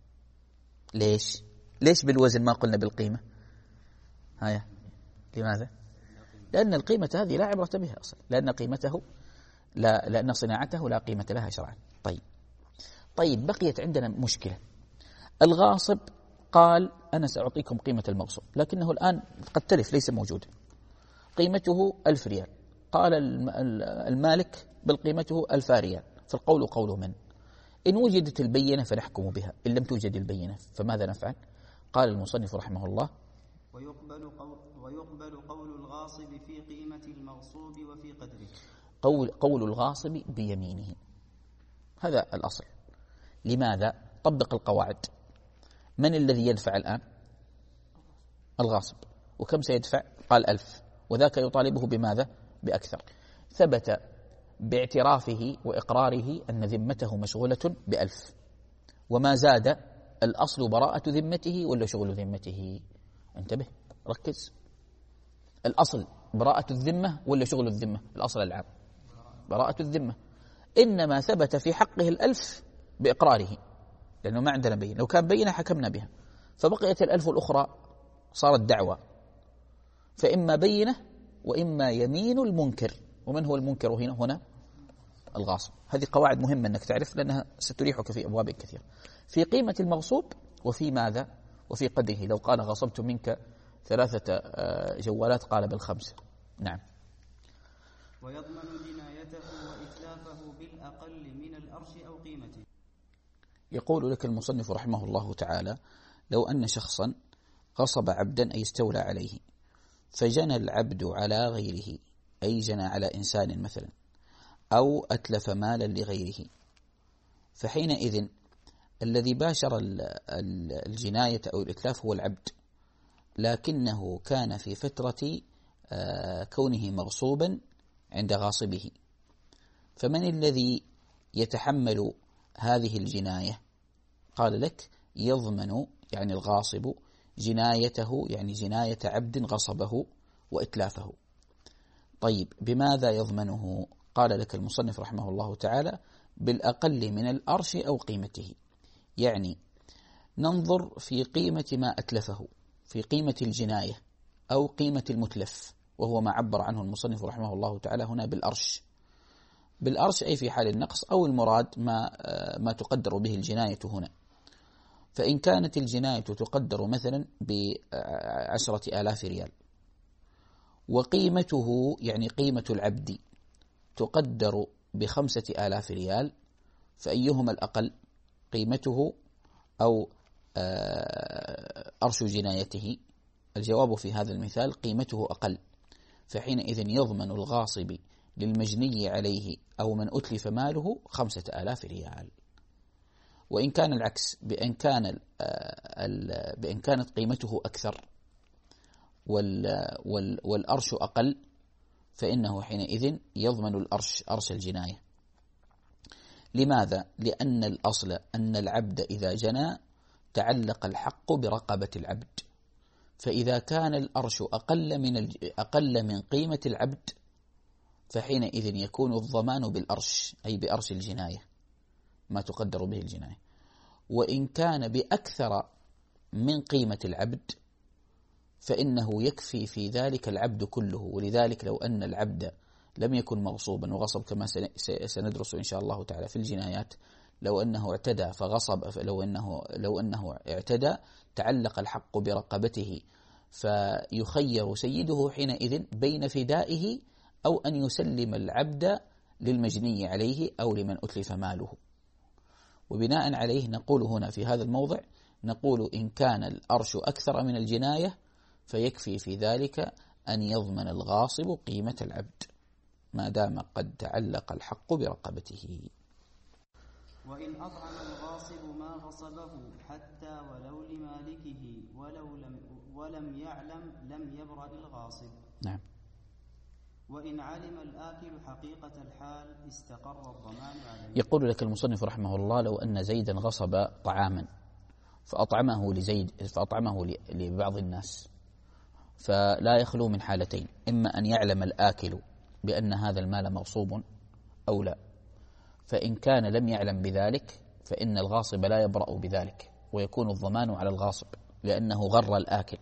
S2: ليش ليش بالوزن ما قلنا بالقيمة؟ هايا لماذا؟ لأن القيمة هذه لا عبرة بها أصلا، لأن قيمته لا لأن صناعته لا قيمة لها شرعا. طيب طيب بقيت عندنا مشكلة. الغاصب قال أنا سأعطيكم قيمة المغصوب، لكنه الآن قد تلف ليس موجودا، قيمته ألف ريال، قال المالك بل قيمته ألف ريال، فالقول قول من؟ إن وجدت البينة فنحكم بها، إن لم توجد البينة فماذا نفعل؟ قال المصنف رحمه الله
S1: ويقبل قول, ويقبل قول الغاصب في قيمة المغصوب وفي قدره.
S2: قول, قول الغاصب بيمينه، هذا الأصل. لماذا؟ طبق القواعد. من الذي يدفع الآن؟ الغاصب. وكم سيدفع؟ قال ألف، وذاك يطالبه بماذا؟ بأكثر. ثبت باعترافه وإقراره أن ذمته مشغولة بألف، وما زاد الأصل براءة ذمته ولا شغل ذمته؟ انتبه ركز. الأصل براءة الذمة ولا شغل الذمة؟ الأصل العام براءة الذمة. إنما ثبت في حقه الألف بإقراره لأنه ما عندنا بينة، لو كان بينة حكمنا بها، فبقيت الألف الأخرى صارت دعوة، فإما بينة وإما يمين المنكر. ومن هو المنكر هنا؟ هنا الغاصب. هذه قواعد مهمة أنك تعرف لأنها ستريحك في أبواب كثيرة، في قيمة المغصوب وفي ماذا؟ وفي قدره. لو قال غصبت منك ثلاثة جوالات قال بالخمسة. نعم.
S1: ويضمن جنايته وإتلافه بالأقل من الأرش أو قيمته.
S2: يقول لك المصنف رحمه الله تعالى: لو أن شخصا غصب عبدا أي استولى عليه، فجنى العبد على غيره أي جنى على إنسان مثلا، أو أتلف مالا لغيره، فحينئذ الذي باشر الجناية أو الإتلاف هو العبد، لكنه كان في فترة كونه مغصوبا عند غاصبه. فمن الذي يتحمل هذه الجناية؟ قال لك: يضمن يعني الغاصب جنايته، يعني جناية عبد غصبه وإتلافه. طيب بماذا يضمنه؟ قال لك المصنف رحمه الله تعالى: بالأقل من الأرش أو قيمته. يعني ننظر في قيمة ما أتلفه، في قيمة الجناية أو قيمة المتلف، وهو ما عبر عنه المصنف رحمه الله تعالى هنا بالأرش. بالأرش أي في حال النقص، أو المراد ما ما تقدر به الجناية هنا. فإن كانت الجناية تقدر مثلا بعشرة آلاف ريال، وقيمته يعني قيمة العبد تقدر بخمسة آلاف ريال، فأيهما الأقل؟ قيمته أو أرش جنايته؟ الجواب في هذا المثال قيمته أقل، فحينئذ يضمن الغاصب للمجني عليه أو من أتلف ماله خمسة آلاف ريال. وإن كان العكس، بأن كان بأن كانت قيمته أكثر والأرش أقل، فإنه حينئذ يضمن الأرش أرش الجناية. لماذا؟ لأن الأصل أن العبد إذا جنى تعلق الحق برقبة العبد، فإذا كان الأرش أقل من أقل من قيمة العبد، فحينئذ يكون الضمان بالأرش أي بأرش الجناية ما تقدر به الجناية. وإن كان بأكثر من قيمة العبد فإنه يكفي في ذلك العبد كله. ولذلك لو أن العبد لم يكن مغصوبا وغصب، كما سندرس إن شاء الله تعالى في الجنايات، لو أنه اعتدى فغصب، لو أنه لو أنه اعتدى تعلق الحق برقبته، فيخير سيده حينئذ بين فدائه أو أن يسلم العبد للمجني عليه أو لمن أتلف ماله. وبناء عليه نقول هنا في هذا الموضع، نقول إن كان الأرش أكثر من الجناية فيكفي في ذلك أن يضمن الغاصب قيمة العبد ما دام قد تعلق الحق برقبته.
S1: وإن أطعم الغاصب ما غصبه حتى ولو لمالكه ولو لم ولم يعلم لم يبرأ الغاصب.
S2: نعم.
S1: وإن علم الآكل حقيقة الحال استقر الضمان عليه.
S2: يقول لك المصنف رحمه الله: لو أن زيدا غصب طعاما فأطعمه لزيد فأطعمه لبعض الناس، فلا يخلو من حالتين: إما أن يعلم الآكل بأن هذا المال مغصوب أو لا. فإن كان لم يعلم بذلك فإن الغاصب لا يبرأ بذلك، ويكون الضمان على الغاصب لأنه غر الآكل،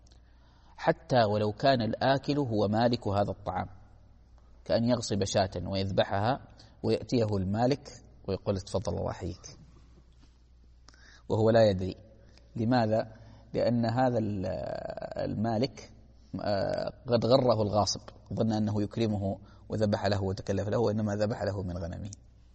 S2: حتى ولو كان الآكل هو مالك هذا الطعام، كأن يغصب شاة ويذبحها ويأتيه المالك ويقول: تفضل الله يحييك، وهو لا يدري. لماذا؟ لأن هذا المالك قد غره الغاصب، ظن أنه يكرمه وذبح له وتكلف له، وإنما ذبح له من غنمه.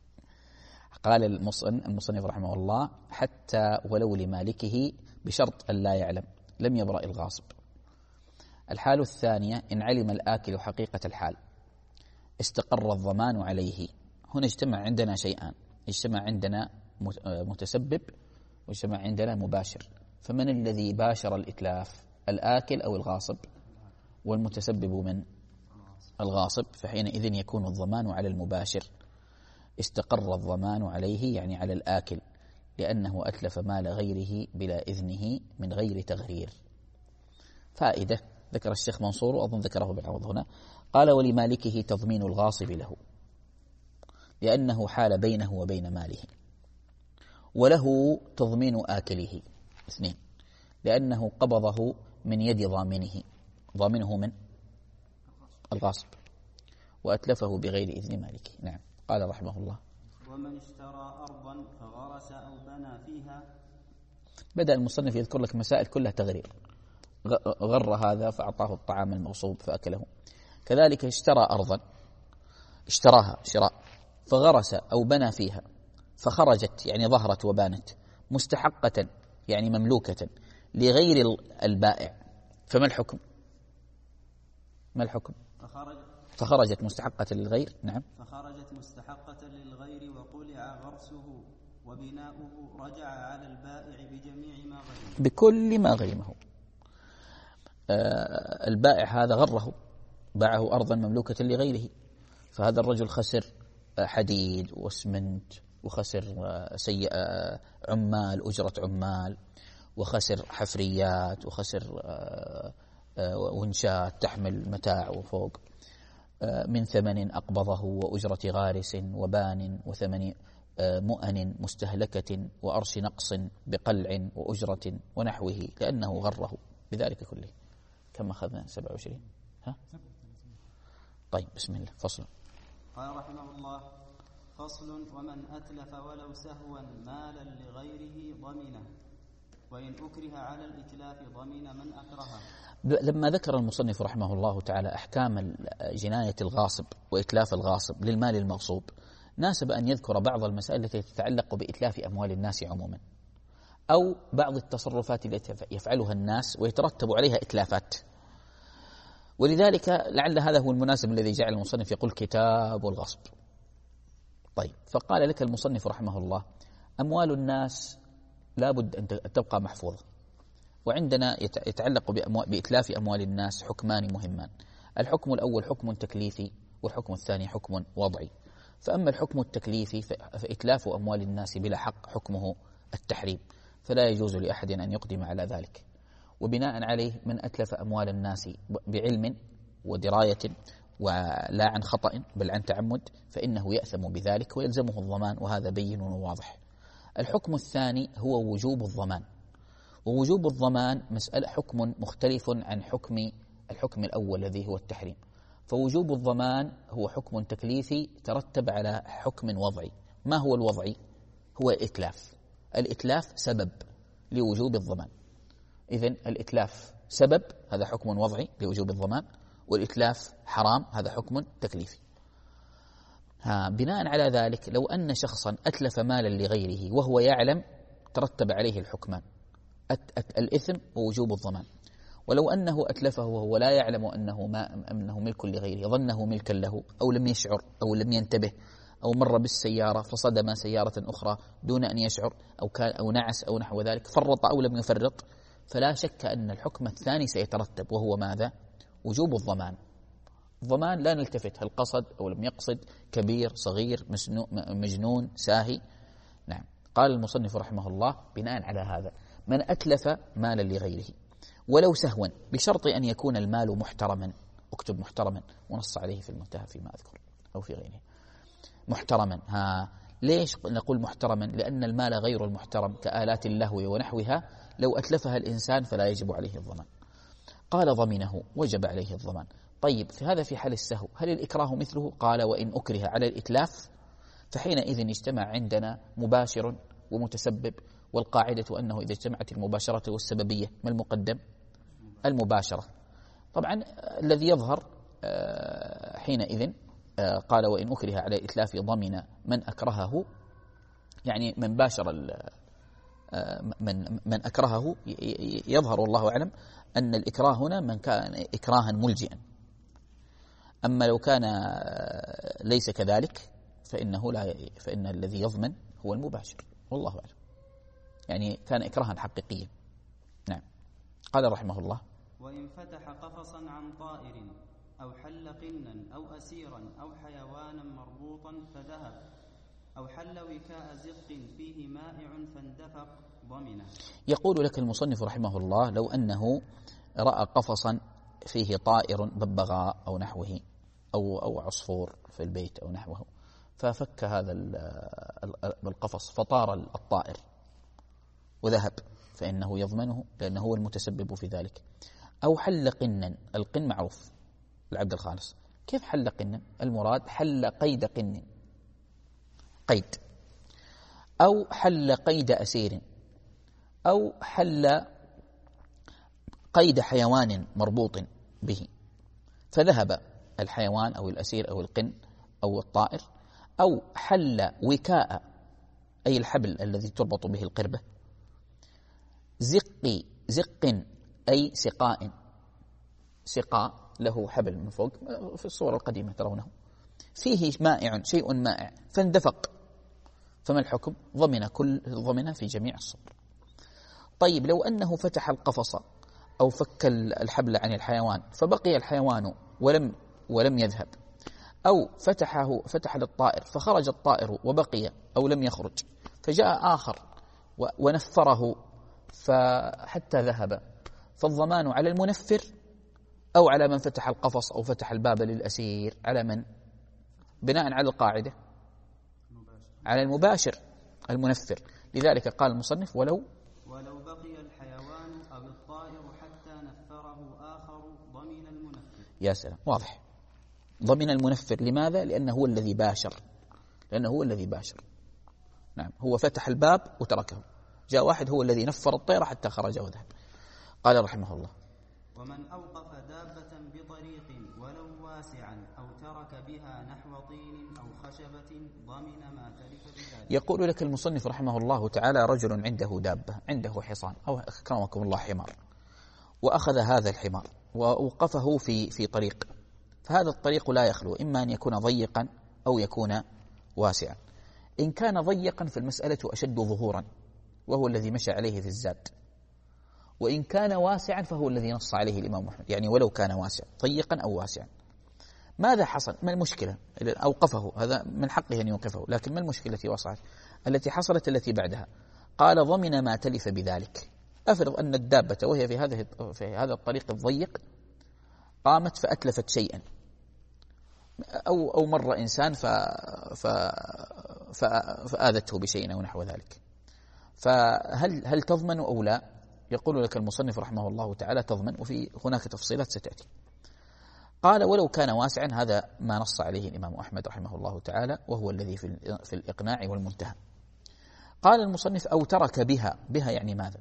S2: قال المصنف رحمه الله: حتى ولو لمالكه، بشرط أن لا يعلم، لم يبرأ الغاصب. الحال الثانية: إن علم الآكل حقيقة الحال استقر الضمان عليه. هنا اجتمع عندنا شيئان: اجتمع عندنا متسبب واجتمع عندنا مباشر. فمن الذي باشر الإتلاف؟ الآكل أو الغاصب؟ والمتسبب من؟ الغاصب. فحينئذ يكون الضمان على المباشر، استقر الضمان عليه يعني على الآكل، لأنه أتلف مال غيره بلا إذنه من غير تغرير. فائدة ذكر الشيخ منصور وأظن ذكره بالعوض هنا، قال ولمالكه تضمين الغاصب له لأنه حال بينه وبين ماله، وله تضمين آكله اثنين لأنه قبضه من يد ضامنه، ضامنه من الغاصب، وأتلفه بغير إذن مالكه. نعم. قال رحمه الله
S1: ومن اشترى أرضا فغرس أو بنى فيها.
S2: بدأ المصنف يذكر لك مسائل كلها تغرير، غر هذا فأعطاه الطعام المغصوب فأكله، كذلك اشترى أرضا اشتراها شراء فغرس أو بنى فيها فخرجت يعني ظهرت وبانت مستحقة يعني مملوكة لغير البائع، فما الحكم؟ ما الحكم؟
S1: فخرج
S2: فخرجت مستحقة للغير. نعم.
S1: فخرجت مستحقة للغير وقلع غرسه وبناؤه رجع على البائع بجميع ما غرمه،
S2: بكل ما غرمه. آه البائع هذا غره، باعه أرضا مملوكة لغيره، فهذا الرجل خسر حديد واسمنت، وخسر سيء عمال أجرة عمال، وخسر حفريات، وخسر ونشات تحمل متاع وفوق، من ثمن أقبضه وأجرة غارس وبان وثمن مؤن مستهلكة وأرش نقص بقلع وأجرة ونحوه، لأنه غره بذلك كله. كم أخذنا؟ سبعة وعشرين. ها؟ طيب بسم الله. فصل.
S1: قال رحمه الله فصل ومن أتلف ولو سهوا مالا لغيره ضمنه، وإن أكره على الإتلاف ضمن من أكرهه.
S2: لما ذكر المصنف رحمه الله تعالى أحكام جناية الغاصب وإتلاف الغاصب للمال المغصوب، ناسب أن يذكر بعض المسائل التي تتعلق بإتلاف أموال الناس عموما، أو بعض التصرفات التي يفعلها الناس ويترتب عليها إتلافات. ولذلك لعل هذا هو المناسب الذي جعل المصنف يقول كتاب الغصب. طيب، فقال لك المصنف رحمه الله أموال الناس لا بد أن تبقى محفوظة، وعندنا يتعلق بإتلاف أموال الناس حكمان مهمان. الحكم الأول حكم تكليفي، والحكم الثاني حكم وضعي. فأما الحكم التكليفي فإتلاف أموال الناس بلا حق حكمه التحريم، فلا يجوز لأحد أن يقدم على ذلك. وبناء عليه من أتلف أموال الناس بعلم ودراية ولا عن خطأ بل عن تعمد فإنه يأثم بذلك ويلزمه الضمان، وهذا بين وواضح. الحكم الثاني هو وجوب الضمان، ووجوب الضمان مسألة حكم مختلف عن حكم الحكم الأول الذي هو التحريم. فوجوب الضمان هو حكم تكليفي ترتب على حكم وضعي. ما هو الوضعي؟ هو الإتلاف. الإتلاف سبب لوجوب الضمان. إذن الإتلاف سبب، هذا حكم وضعي لوجوب الضمان، والإتلاف حرام، هذا حكم تكليفي. ها بناء على ذلك لو أن شخصا أتلف مالا لغيره وهو يعلم ترتب عليه الحكمان، الإثم ووجوب الضمان. ولو أنه أتلفه وهو لا يعلم أنه, ما أنه ملك لغيره، ظنه ملكا له أو لم يشعر أو لم ينتبه، أو مر بالسيارة فصدم سيارة أخرى دون أن يشعر، أو كان أو نعس أو نحو ذلك، فرط أو لم يفرط، فلا شك أن الحكم الثاني سيترتب، وهو ماذا؟ وجوب الضمان. الضمان لا نلتفت هل قصد أو لم يقصد، كبير صغير مجنون ساهي. نعم. قال المصنف رحمه الله بناء على هذا من أتلف مالا لغيره ولو سهوا، بشرط أن يكون المال محترما، اكتب محترما ونص عليه في المنتهى فيما أذكر أو في غيره، محترما. ها ليش نقول محترما؟ لأن المال غير المحترم كآلات اللهو ونحوها لو أتلفها الإنسان فلا يجب عليه الضمان. قال ضمنه، وجب عليه الضمان. طيب في هذا في حال السهو، هل الإكراه مثله؟ قال وإن أكره على الإتلاف فحينئذ اجتمع عندنا مباشر ومتسبب، والقاعدة أنه إذا اجتمعت المباشرة والسببية ما المقدم؟ المباشرة. طبعا الذي يظهر حينئذ قال وإن أكره على الإتلاف ضمن من أكرهه، يعني من باشر من من أكرهه. يظهر والله أعلم أن الإكراه هنا من كان إكراها ملجئا، أما لو كان ليس كذلك فإنه لا فإن الذي يضمن هو المباشر، والله أعلم، يعني كان إكراها حقيقيا. نعم. قال رحمه الله
S1: وإن فتح قفصا عن طائر أو حل قنا أو أسيرا أو حيوانا مربوطا فذهب أو حل وكاء زق فيه مائع فاندفق ضمنه.
S2: يقول لك المصنف رحمه الله: لو أنه رأى قفصا فيه طائر ببغاء أو نحوه أو أو عصفور في البيت أو نحوه، ففك هذا القفص فطار الطائر وذهب، فإنه يضمنه لأنه هو المتسبب في ذلك. أو حل قنا، القن معروف العبد الخالص، كيف حل قنا؟ المراد حل قيد قن، قيد، أو حل قيد أسير، أو حل قيد حيوان مربوط به فذهب الحيوان أو الأسير أو القن أو الطائر، أو حل وكاء أي الحبل الذي تربط به القربة، زق زق أي سقاء، سقاء له حبل من فوق في الصورة القديمة ترونه، فيه مائع شيء مائع فاندفق، فما الحكم؟ ضمن كل ضمن في جميع الصور. طيب لو أنه فتح القفص أو فك الحبل عن الحيوان فبقي الحيوان ولم ولم يذهب، أو فتحه فتح للطائر فخرج الطائر وبقي أو لم يخرج، فجاء آخر ونفره فحتى ذهب، فالضمان على المنفر أو على من فتح القفص أو فتح الباب للأسير؟ على من؟ بناء على القاعدة على المباشر المنفر. لذلك قال المصنف: ولو
S1: ولو بقي الحيوان أو الطائر حتى نفره آخر ضمن المنفر.
S2: يا سلام، واضح، ضمن المنفر. لماذا؟ لأنه هو الذي باشر، لأنه هو الذي باشر. نعم، هو فتح الباب وتركه، جاء واحد هو الذي نفر الطير حتى خرج وذهب. قال رحمه الله:
S1: ومن أوقف دابة بطريق ولو واسعا أو ترك بها نحو طين أو خشبة ضمن ما تلف بذلك.
S2: يقول لك المصنف رحمه الله تعالى: رجل عنده دابة، عنده حصان أو أكرمكم الله حمار، وأخذ هذا الحمار وأوقفه في في طريق، فهذا الطريق لا يخلو، إما أن يكون ضيقا أو يكون واسعا. إن كان ضيقا فالمسألة أشد ظهورا، وهو الذي مشى عليه في الزاد، وإن كان واسعا فهو الذي نص عليه الإمام أحمد، يعني ولو كان واسعا ضيقا أو واسعا. ماذا حصل؟ ما المشكلة؟ أوقفه، هذا من حقه أن يوقفه، لكن ما المشكلة التي وصلت؟ التي حصلت التي بعدها، قال: ضمن ما تلف بذلك. أفرض أن الدابة وهي في هذه في هذا الطريق الضيق قامت فأتلفت شيئا، أو أو مر إنسان ف ف فآذته بشيء أو نحو ذلك، فهل هل تضمن أو لا؟ يقول لك المصنف رحمه الله تعالى: تضمن، وفي هناك تفصيلات ستأتي. قال: ولو كان واسعا، هذا ما نص عليه الإمام أحمد رحمه الله تعالى، وهو الذي في في الإقناع والمنتهى. قال المصنف: أو ترك بها، بها يعني ماذا؟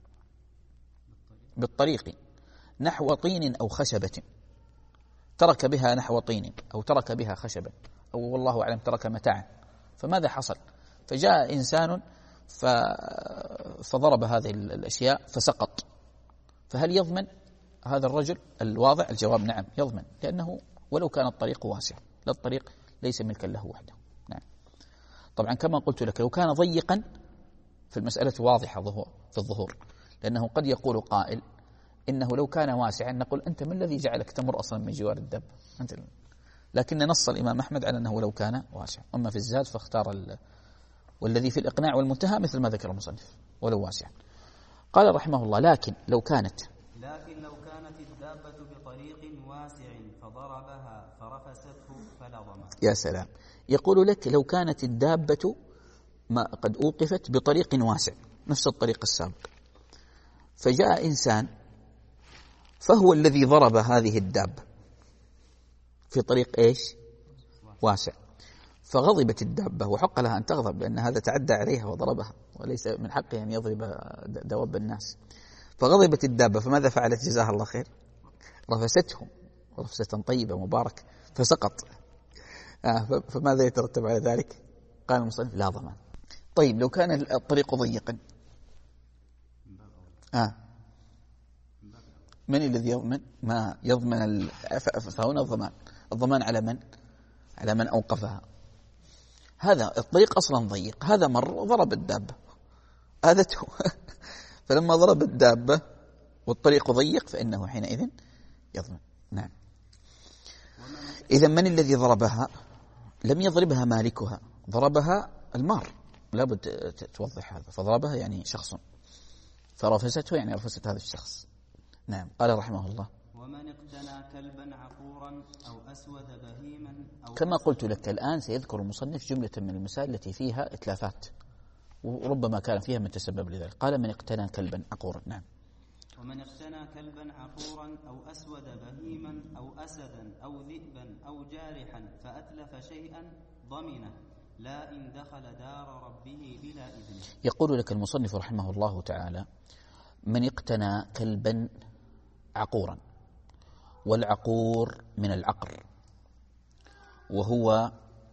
S2: بالطريق، نحو طين أو خشبة، ترك بها نحو طين أو ترك بها خشبة، أو والله أعلم ترك متاعا، فماذا حصل؟ فجاء إنسان فضرب هذه الأشياء فسقط، فهل يضمن هذا الرجل؟ الواضع الجواب نعم يضمن، لأنه ولو كان الطريق واسع، لا الطريق ليس ملكا له وحده. نعم. طبعا كما قلت لك، لو كان ضيقا فالمسألة واضحة في الظهور، لأنه قد يقول قائل: إنه لو كان واسعا، نقول: أنت من الذي جعلك تمر أصلا من جوار الدب؟ أنت. لكن نص الإمام أحمد على أنه لو كان واسعا. أما في الزاد فاختار ال... والذي في الإقناع والمنتهى مثل ما ذكر المصنف، ولو واسعا. قال رحمه الله: لكن لو كانت
S1: لكن لو كانت الدابة بطريق واسع فضربها فرفسته فلا ضمان.
S2: يا سلام. يقول لك: لو كانت الدابة ما قد أوقفت بطريق واسع، نفس الطريق السابق، فجاء إنسان فهو الذي ضرب هذه الدابة في طريق إيش؟ واسع، فغضبت الدابة، وحق لها أن تغضب لأن هذا تعدى عليها وضربها، وليس من حقه أن يضرب دواب الناس. فغضبت الدابة، فماذا فعلت جزاها الله خير؟ رفسته رفسة طيبة مباركة فسقط. آه فماذا يترتب على ذلك؟ قال المصنف: لا ضمان. طيب لو كان الطريق ضيقا، آه من الذي يضمن؟ ما يضمن فهنا الضمان. الضمان على من؟ على من أوقفها. هذا الطريق أصلا ضيق، هذا مر ضرب الدابة آذته فلما ضرب الدابة والطريق ضيق فإنه حينئذ يضمن. نعم. إذا من الذي ضربها؟ لم يضربها مالكها، ضربها المار لابد توضح هذا. فضربها يعني شخص، فرفسته يعني رفست هذا الشخص. نعم. قال رحمه الله:
S1: ومن اقتنى كلبا عقورا أو أسود بهيما أو
S2: كما قلت لك الآن سيذكر المصنف جملة من المسائل التي فيها إتلافات وربما كان فيها من تسبب لذلك. قال: من اقتنى كلبا عقورا. نعم.
S1: ومن اقتنى كلبا عقورا أو أسود بهيما أو أسدا أو ذئبا أو جارحا فأتلف شيئا ضمنه لا إن دخل دار ربه بلا إذن.
S2: يقول لك المصنف رحمه الله تعالى: من اقتنى كلبا عقورا، والعقور من العقر، وهو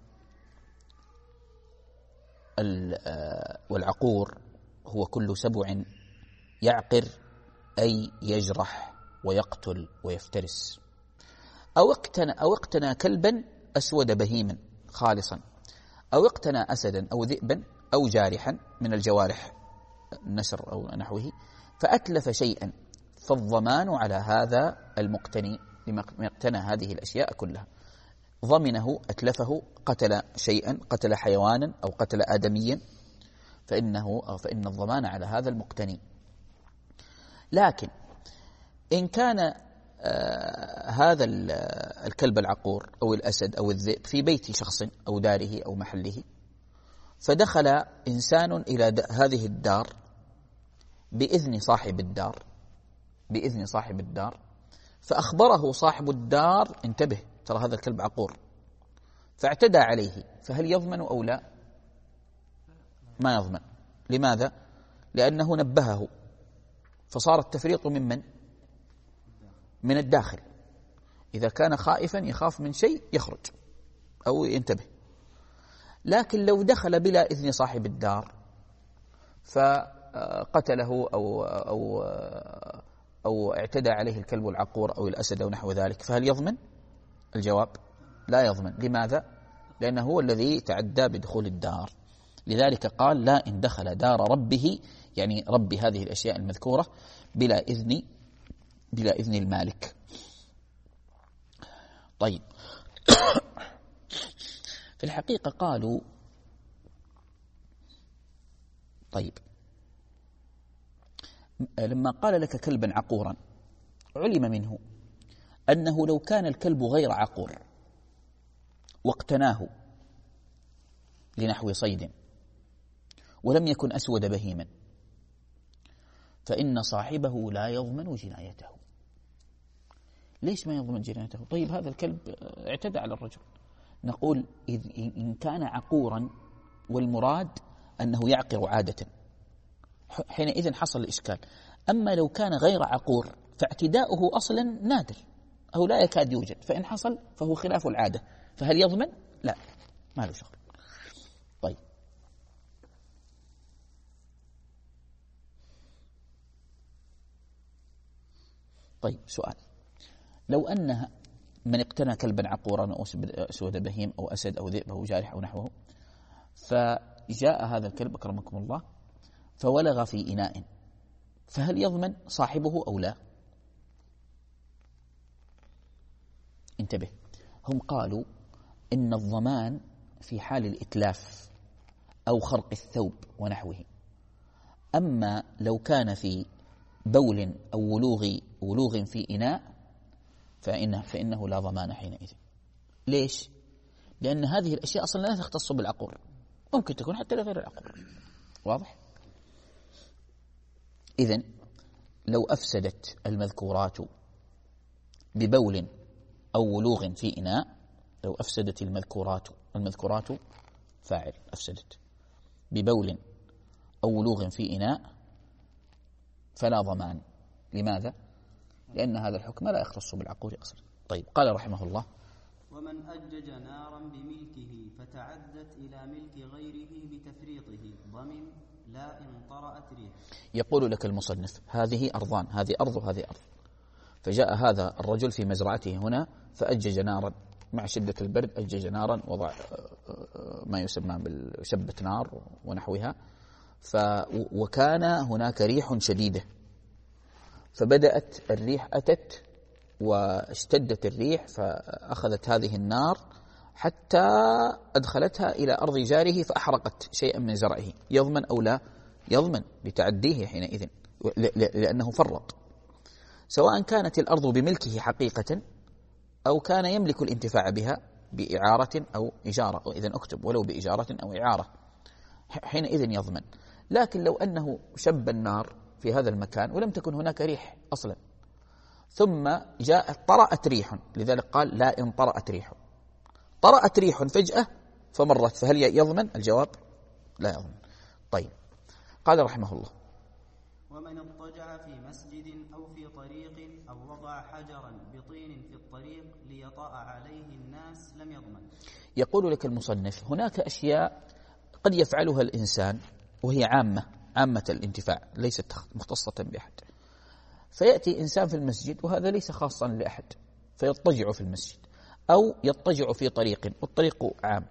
S2: والعقور هو كل سبع يعقر أي يجرح ويقتل ويفترس. أو اقتنى, أو اقتنى كلبا أسود بهيما خالصا، أو اقتنى أسدا أو ذئبا أو جارحا من الجوارح النسر أو نحوه فأتلف شيئا، فالضمان على هذا المقتني لما اقتنى هذه الأشياء كلها. ضمنه، أتلفه، قتل شيئا، قتل حيوانا أو قتل آدميا، فإنه أو فإن الضمان على هذا المقتني. لكن إن كان آه هذا الكلب العقور أو الأسد أو الذئب في بيت شخص أو داره أو محله، فدخل إنسان إلى هذه الدار بإذن صاحب الدار بإذن صاحب الدار فأخبره صاحب الدار: انتبه، ترى هذا الكلب عقور، فاعتدى عليه، فهل يضمن أو لا؟ ما يضمن. لماذا؟ لأنه نبهه، فصار التفريط من من؟ من الداخل. إذا كان خائفا يخاف من شيء يخرج أو ينتبه. لكن لو دخل بلا إذن صاحب الدار فقتله أو أو أو اعتدى عليه الكلب العقور أو الأسد أو نحو ذلك، فهل يضمن؟ الجواب: لا يضمن. لماذا؟ لأنه هو الذي تعدى بدخول الدار. لذلك قال: لا إن دخل دار ربه، يعني رب هذه الأشياء المذكورة، بلا إذن بلا إذن المالك. طيب. في الحقيقة قالوا: طيب لما قال لك كلبا عقورا علم منه أنه لو كان الكلب غير عقور واقتناه لنحو صيد ولم يكن أسود بهيما فإن صاحبه لا يضمن جنايته. ليش ما يضمن جنايته؟ طيب هذا الكلب اعتدى على الرجل. نقول: إن كان عقورا والمراد أنه يعقر عادة، حينئذ حصل الإشكال. أما لو كان غير عقور فاعتداؤه أصلا نادر أو لا يكاد يوجد، فإن حصل فهو خلاف العادة، فهل يضمن؟ لا، ما له شغل. طيب. طيب سؤال: لو أن من اقتنى كلبا عقورا أو أسود بهيم أو أسد أو ذئب أو جارح أو نحوه، فجاء هذا الكلب أكرمكم الله فولغ في إناء، فهل يضمن صاحبه أو لا؟ انتبه، هم قالوا إن الضمان في حال الإتلاف أو خرق الثوب ونحوه. أما لو كان في بول أو ولوغ ولوغ في إناء فإنه, فإنه لا ضمان حينئذ. ليش؟ لأن هذه الأشياء أصلا لا تختص بالعقور، ممكن تكون حتى لغير العقور. واضح؟ إذن لو أفسدت المذكورات ببول أو ولوغ في إناء، لو أفسدت المذكورات المذكورات فاعل أفسدت ببول أو ولوغ في إناء فلا ضمان. لماذا؟ لأن هذا الحكم لا يختص بالعقور أصلا. طيب. قال رحمه الله:
S1: ومن أجج نارا بملكه فتعدت إلى ملك غيره بتفريطه ضمن لا إن طرأت ريح.
S2: يقول لك المصنف: هذه أرضان، هذه أرض وهذه أرض، فجاء هذا الرجل في مزرعته هنا فأجج نارا، مع شدة البرد أجج نارا، وضع ما يسمى بالشبة نار ونحوها، ف وكان هناك ريح شديدة، فبدأت الريح أتت واشتدت الريح فأخذت هذه النار حتى أدخلتها إلى أرض جاره فأحرقت شيئا من زرعه، يضمن أو لا يضمن بتعديه حينئذ لأنه فرط، سواء كانت الأرض بملكه حقيقة أو كان يملك الانتفاع بها بإعارة أو إجارة، وإذن أكتب ولو بإجارة أو إعارة حينئذ يضمن. لكن لو أنه شب النار في هذا المكان ولم تكن هناك ريح أصلا، ثم جاءت طرأت ريح، لذلك قال لا إن طرأت ريح، طرأت ريح فجأة فمرت، فهل يضمن؟ الجواب لا يضمن. طيب، قال رحمه الله:
S1: ومن اضطجع في مسجد أو في طريق أو وضع حجرا بطين في الطريق ليطأ عليه الناس لم يضمن.
S2: يقول لك المصنف: هناك أشياء قد يفعلها الإنسان وهي عامة عامة الانتفاع ليست مختصة بأحد، فيأتي إنسان في المسجد وهذا ليس خاصا لأحد فيضطجع في المسجد، أو يضطجع في طريق والطريق عام،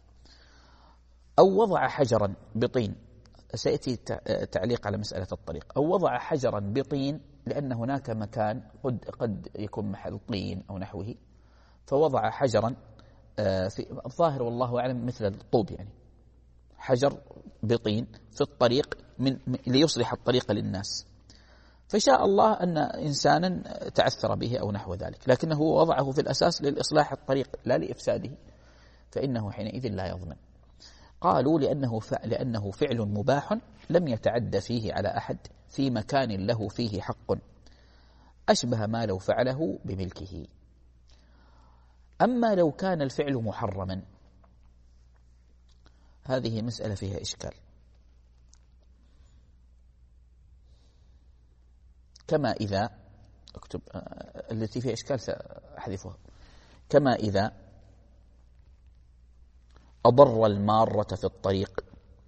S2: أو وضع حجرا بطين، سيأتي تعليق على مسألة الطريق، أو وضع حجرا بطين لأن هناك مكان قد قد يكون محل طين أو نحوه، فوضع حجرا في الظاهر والله أعلم مثل الطوب، يعني حجر بطين في الطريق من ليصلح الطريق للناس، فشاء الله أن إنسانا تعثر به أو نحو ذلك، لكنه وضعه في الأساس للإصلاح الطريق لا لإفساده، فإنه حينئذ لا يضمن. قالوا لأنه لأنه فعل مباح لم يتعد فيه على أحد في مكان له فيه حق، أشبه ما لو فعله بملكه. أما لو كان الفعل محرما هذه مسألة فيها إشكال، كما إذا اكتب التي فيها إشكال سأحذفها، كما إذا أضر المارة في الطريق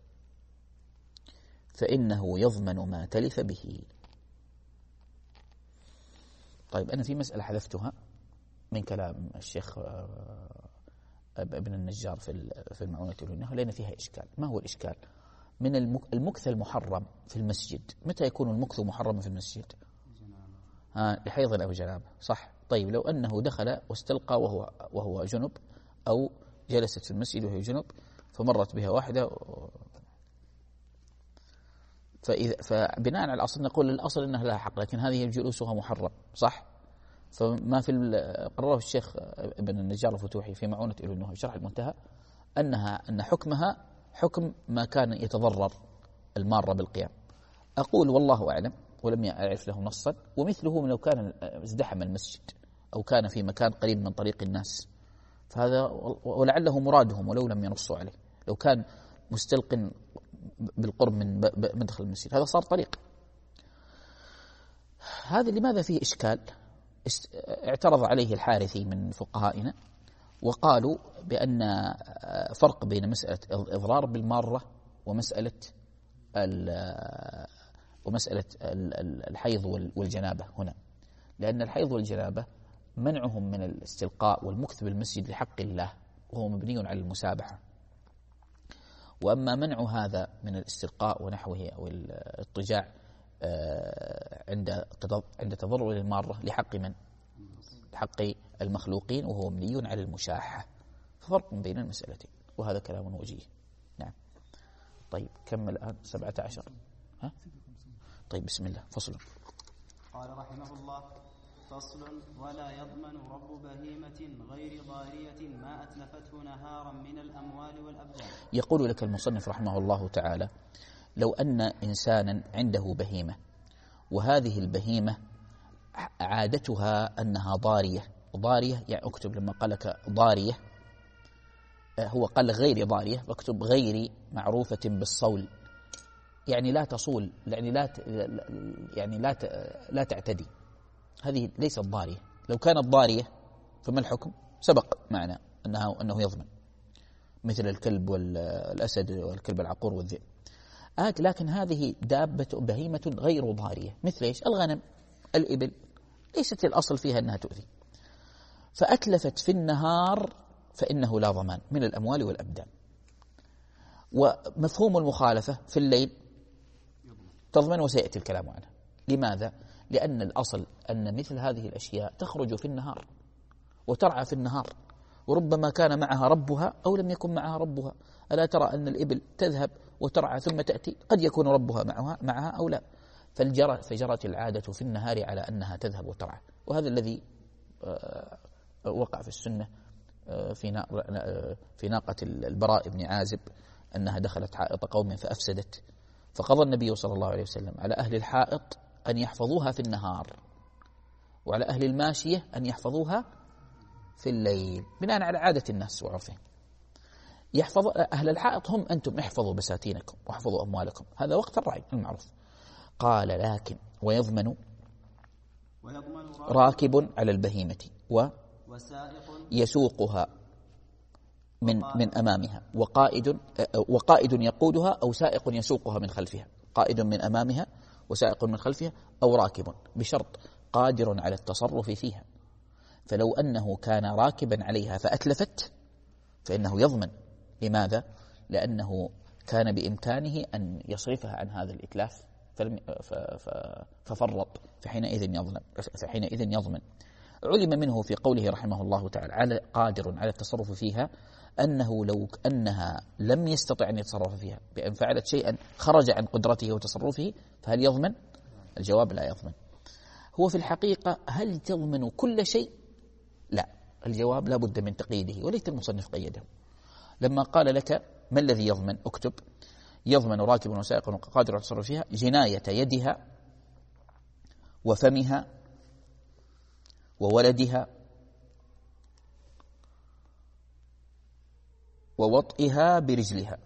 S2: فإنه يضمن ما تلف به. طيب، أنا في مسألة حذفتها من كلام الشيخ ابن النجار في في المعونة لأنها لأن فيها إشكال. ما هو الإشكال؟ من المكث المحرم في المسجد، متى يكون المكث محرما في المسجد؟ ها لحيض أو جنابة، صح؟ طيب، لو أنه دخل واستلقى وهو وهو جنب، أو جلست في المسجد وهي جنب فمرت بها واحدة، فإذا فبناء على الأصل نقول الأصل أنها لها حق، لكن هذه جلوسها محرم، صح؟ فما في قرره الشيخ ابن النجار الفتوحي في معونة إلى شرح المنتهى أنها أن حكمها حكم ما كان يتضرر المارة بالقيام. أقول والله أعلم ولم أعرف له نصا، ومثله لو كان ازدحم المسجد أو كان في مكان قريب من طريق الناس، فهذا ولعله مرادهم ولو لم ينصوا عليه، لو كان مستلق بالقرب من مدخل المسجد هذا صار طريق. هذا لماذا فيه إشكال؟ اعترض عليه الحارثي من فقهائنا وقالوا بأن فرق بين مسألة الإضرار بالمارة ومسألة ومسألة الحيض والجنابة هنا، لأن الحيض والجنابة منعهم من الاستلقاء والمكث بالمسجد لحق الله وهو مبني على المسابحة، وأما منع هذا من الاستلقاء ونحوه أو الاضطجاع عند عند تضرر المارة لحق من؟ لحق المخلوقين وهو مبني على المشاحة، ففرق بين المسألتين، وهذا كلام وجيه. نعم. طيب، كمل الآن سبعة عشر. ها؟ طيب، بسم الله. فصل.
S1: قال رحمه الله: فصل: ولا يضمن رب بهيمة غير ضارية ما أتلفته نهارا من الأموال والأبدان.
S2: يقول لك المصنف رحمه الله تعالى: لو أن إنسانا عنده بهيمة وهذه البهيمة عادتها أنها ضارية، ضارية يعني اكتب لما قال لك ضارية، هو قال غير ضارية، واكتب غير معروفة بالصول، يعني لا تصول، يعني لا يعني لا لا تعتدي، هذه ليست ضارية. لو كانت ضارية فما الحكم؟ سبق معنا أنها أنه يضمن، مثل الكلب والأسد والكلب العقور والذئب. آت لكن هذه دابة بهيمة غير ضارية، مثل إيش؟ الغنم، الإبل، ليست الأصل فيها أنها تؤذي، فأتلفت في النهار فإنه لا ضمان من الأموال والأبدان. ومفهوم المخالفة في الليل تضمن، وسيأتي الكلام عنها. لماذا؟ لأن الأصل أن مثل هذه الأشياء تخرج في النهار وترعى في النهار، وربما كان معها ربها أو لم يكن معها ربها. ألا ترى أن الإبل تذهب وترعى ثم تأتي، قد يكون ربها معها, معها أو لا، فالجرى فجرت العادة في النهار على أنها تذهب وترعى. وهذا الذي وقع في السنة في في ناقة البراء بن عازب أنها دخلت حائط قوم فأفسدت، فقضى النبي صلى الله عليه وسلم على أهل الحائط أن يحفظوها في النهار، وعلى أهل الماشية أن يحفظوها في الليل، بناء على عادة الناس وعرفهم. يحفظ أهل الحائط هم أنتم احفظوا بساتينكم واحفظوا أموالكم، هذا وقت الرعي المعروف. قال لكن ويضمن راكب على البهيمة ويسوقها من من أمامها، وقائد وقائد يقودها أو سائق يسوقها من خلفها، قائد من أمامها وسائق من خلفها، أو راكب، بشرط قادر على التصرف فيها. فلو أنه كان راكبا عليها فأتلفت فإنه يضمن. لماذا؟ لأنه كان بإمكانه أن يصرفها عن هذا الإتلاف ففرط، فحينئذ يضمن فحينئذ يضمن. علم منه في قوله رحمه الله تعالى على قادر على التصرف فيها أنه لو أنها لم يستطع أن يتصرف فيها بأن فعلت شيئا خرج عن قدرته وتصرفه، فهل يضمن؟ الجواب لا يضمن. هو في الحقيقة هل تضمن كل شيء؟ لا، الجواب لا بد من تقييده، وليت المصنف قيده. لما قال لك ما الذي يضمن، اكتب: يضمن راكب وسائق وقادر على التصرف فيها جناية يدها وفمها وولدها ووطئها برجلها.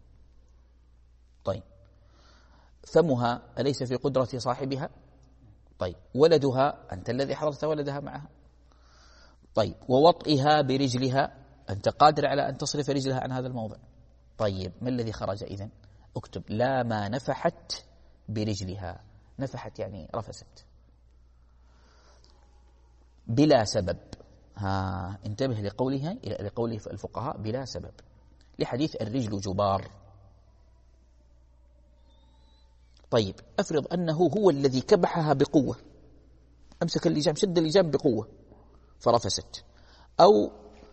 S2: طيب، فمها أليس في قدرة صاحبها؟ طيب، ولدها أنت الذي حضرت ولدها معها. طيب، ووطئها برجلها أنت قادر على أن تصرف رجلها عن هذا الموضع. طيب، ما الذي خرج إذن؟ اكتب: لا ما نفحت برجلها. نفحت يعني رفست بلا سبب. ها، انتبه لقولها لقوله الفقهاء بلا سبب، لحديث الرجل جبار. طيب، أفرض أنه هو الذي كبحها بقوة، أمسك اللجام، شد اللجام بقوة فرفست، أو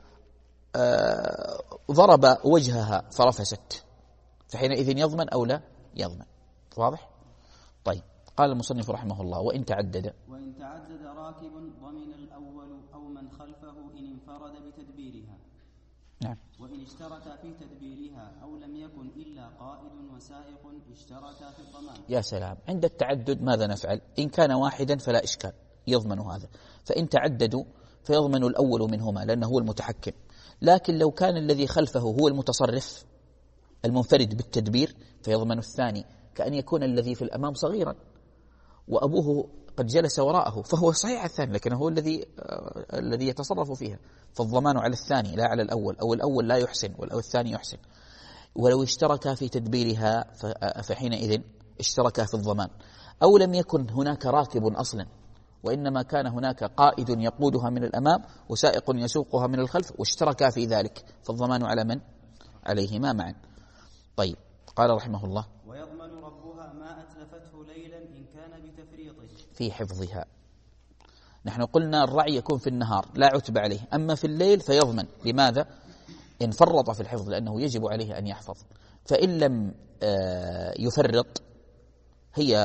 S2: آه ضرب وجهها فرفست، فحينئذ يضمن أو لا يضمن؟ واضح؟ طيب، قال المصنف رحمه الله: وإن تعدد
S1: وإن تعدد راكب ضمن الأول أو من خلفه إن انفرد بتدبيرها.
S2: نعم.
S1: وإن اشترك في تدبيرها أو لم يكن إلا قائد وسائق اشترك في الضمان.
S2: يا سلام. عند التعدد ماذا نفعل؟ إن كان واحدا فلا إشكال، يضمن هذا. فإن تعددوا فيضمن الأول منهما لأنه هو المتحكم. لكن لو كان الذي خلفه هو المتصرف المنفرد بالتدبير فيضمن الثاني، كأن يكون الذي في الأمام صغيرا وأبوه قد جلس وراءه، فهو صحيح الثاني لكن هو الذي آه الذي يتصرف فيها، فالضمان على الثاني لا على الأول، أو الأول لا يحسن أو الثاني يحسن. ولو اشترك في تدبيرها فحينئذ اشترك في الضمان. أو لم يكن هناك راكب أصلا، وإنما كان هناك قائد يقودها من الأمام وسائق يسوقها من الخلف واشتركا في ذلك، فالضمان على من؟ عليهما معا. طيب، قال رحمه الله:
S1: ويضمن ربها ما أتلفته ليلا إن كان بتفريطه
S2: في حفظها. نحن قلنا الرعي يكون في النهار لا عتب عليه، أما في الليل فيضمن. لماذا؟ إن فرط في الحفظ لأنه يجب عليه أن يحفظ. فإن لم يفرط، هي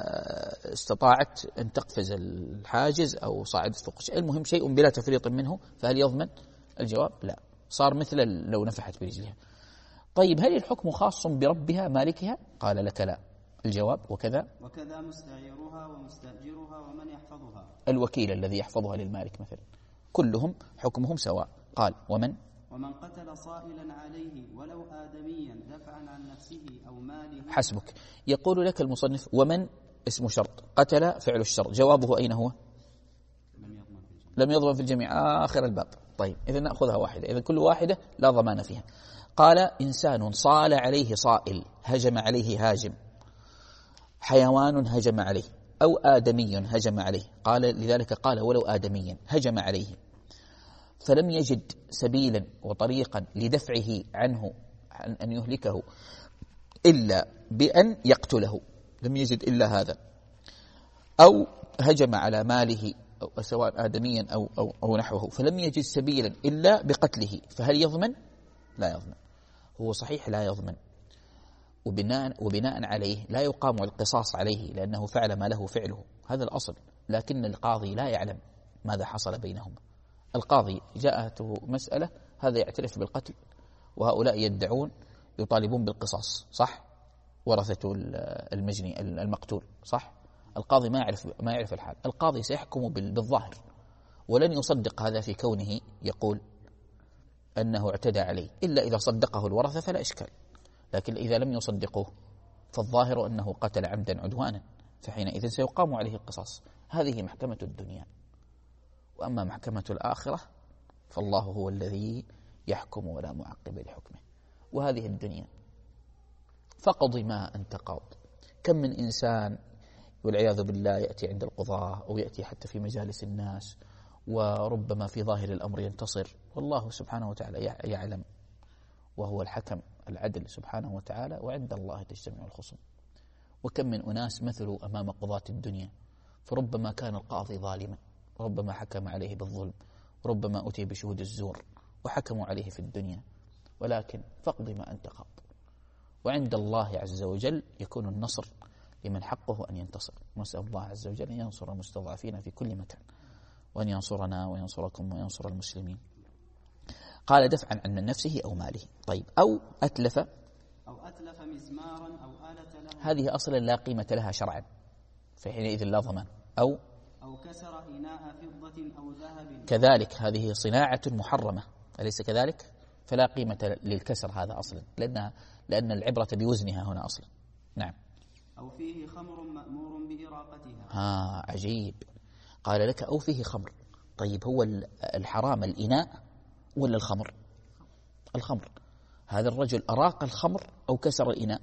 S2: استطاعت أن تقفز الحاجز أو صعدت فوق شيء، المهم شيء بلا تفريط منه، فهل يضمن؟ الجواب لا، صار مثل لو نفحت برجلها. طيب، هل الحكم خاص بربها مالكها؟ قال لك لا. الجواب: وكذا
S1: وكذا مستعيرها ومستأجرها ومن يحفظها،
S2: الوكيل الذي يحفظها للمالك مثلا، كلهم حكمهم سواء. قال: ومن
S1: ومن قتل صائلا عليه ولو آدميا دفعا عن نفسه أو ماله.
S2: حسبك. يقول لك المصنف: ومن اسم شرط، قتل فعل الشرط، جوابه أين هو؟
S1: لم يضمن في الجميع.
S2: لم يضمن في الجميع، آخر الباب. طيب، إذا نأخذها واحدة، إذا كل واحدة لا ضمان فيها. قال: إنسان صال عليه صائل، هجم عليه هاجم، حيوان هجم عليه، أو آدمي هجم عليه. قال لذلك قال: ولو آدميا هجم عليه فلم يجد سبيلا وطريقا لدفعه عنه عن أن يهلكه إلا بأن يقتله، لم يجد إلا هذا. أو هجم على ماله أو سواء آدميا أو, أو, أو نحوه فلم يجد سبيلا إلا بقتله، فهل يضمن؟ لا يضمن. هو صحيح لا يضمن، وبناء, وبناء عليه لا يقام القصاص عليه لأنه فعل ما له فعله، هذا الأصل. لكن القاضي لا يعلم ماذا حصل بينهما. القاضي جاءته مسألة، هذا يعترف بالقتل وهؤلاء يدعون يطالبون بالقصاص، صح؟ ورثة المجني المقتول، صح؟ القاضي ما يعرف ما يعرف الحال، القاضي سيحكم بالظاهر ولن يصدق هذا في كونه يقول أنه اعتدى عليه، إلا إذا صدقه الورثة فلا إشكال. لكن إذا لم يصدقوه فالظاهر أنه قتل عمدا عدوانا، فحينئذ سيقام عليه القصاص. هذه محكمة الدنيا. وأما محكمة الآخرة فالله هو الذي يحكم ولا معقب لحكمه. وهذه الدنيا فقض ما أنت قاض. كم من إنسان والعياذ بالله يأتي عند القضاة أو يأتي حتى في مجالس الناس وربما في ظاهر الأمر ينتصر، والله سبحانه وتعالى يعلم، وهو الحكم العدل سبحانه وتعالى، وعند الله تجتمع الخصوم. وكم من أناس مثلوا أمام قضاة الدنيا، فربما كان القاضي ظالما، ربما حكم عليه بالظلم، ربما أتي بشهود الزور وحكموا عليه في الدنيا، ولكن فاقض ما أنت قاض. وعند الله عز وجل يكون النصر لمن حقه أن ينتصر. نسأل الله عز وجل أن ينصر المستضعفين في كل مكان، وأن ينصرنا وينصركم وينصر المسلمين. قال دفعا عن نفسه أو ماله. طيب، أو أتلف
S1: أو أتلف مزمارا أو آلة له،
S2: هذه أصلا لا قيمة لها شرعا، فحينئذ لا ضمان. أو
S1: أو كسر إناء فضة أو ذهب،
S2: كذلك هذه صناعة محرمة، أليس كذلك؟ فلا قيمة للكسر هذا أصلا، لأن لأن العبرة بوزنها هنا أصلا. نعم.
S1: أو فيه خمر مأمور بإراقتها.
S2: ها عجيب، قال لك أو فيه خمر. طيب، هو الحرام الإناء ولا الخمر؟ الخمر. هذا الرجل أراق الخمر أو كسر الإناء؟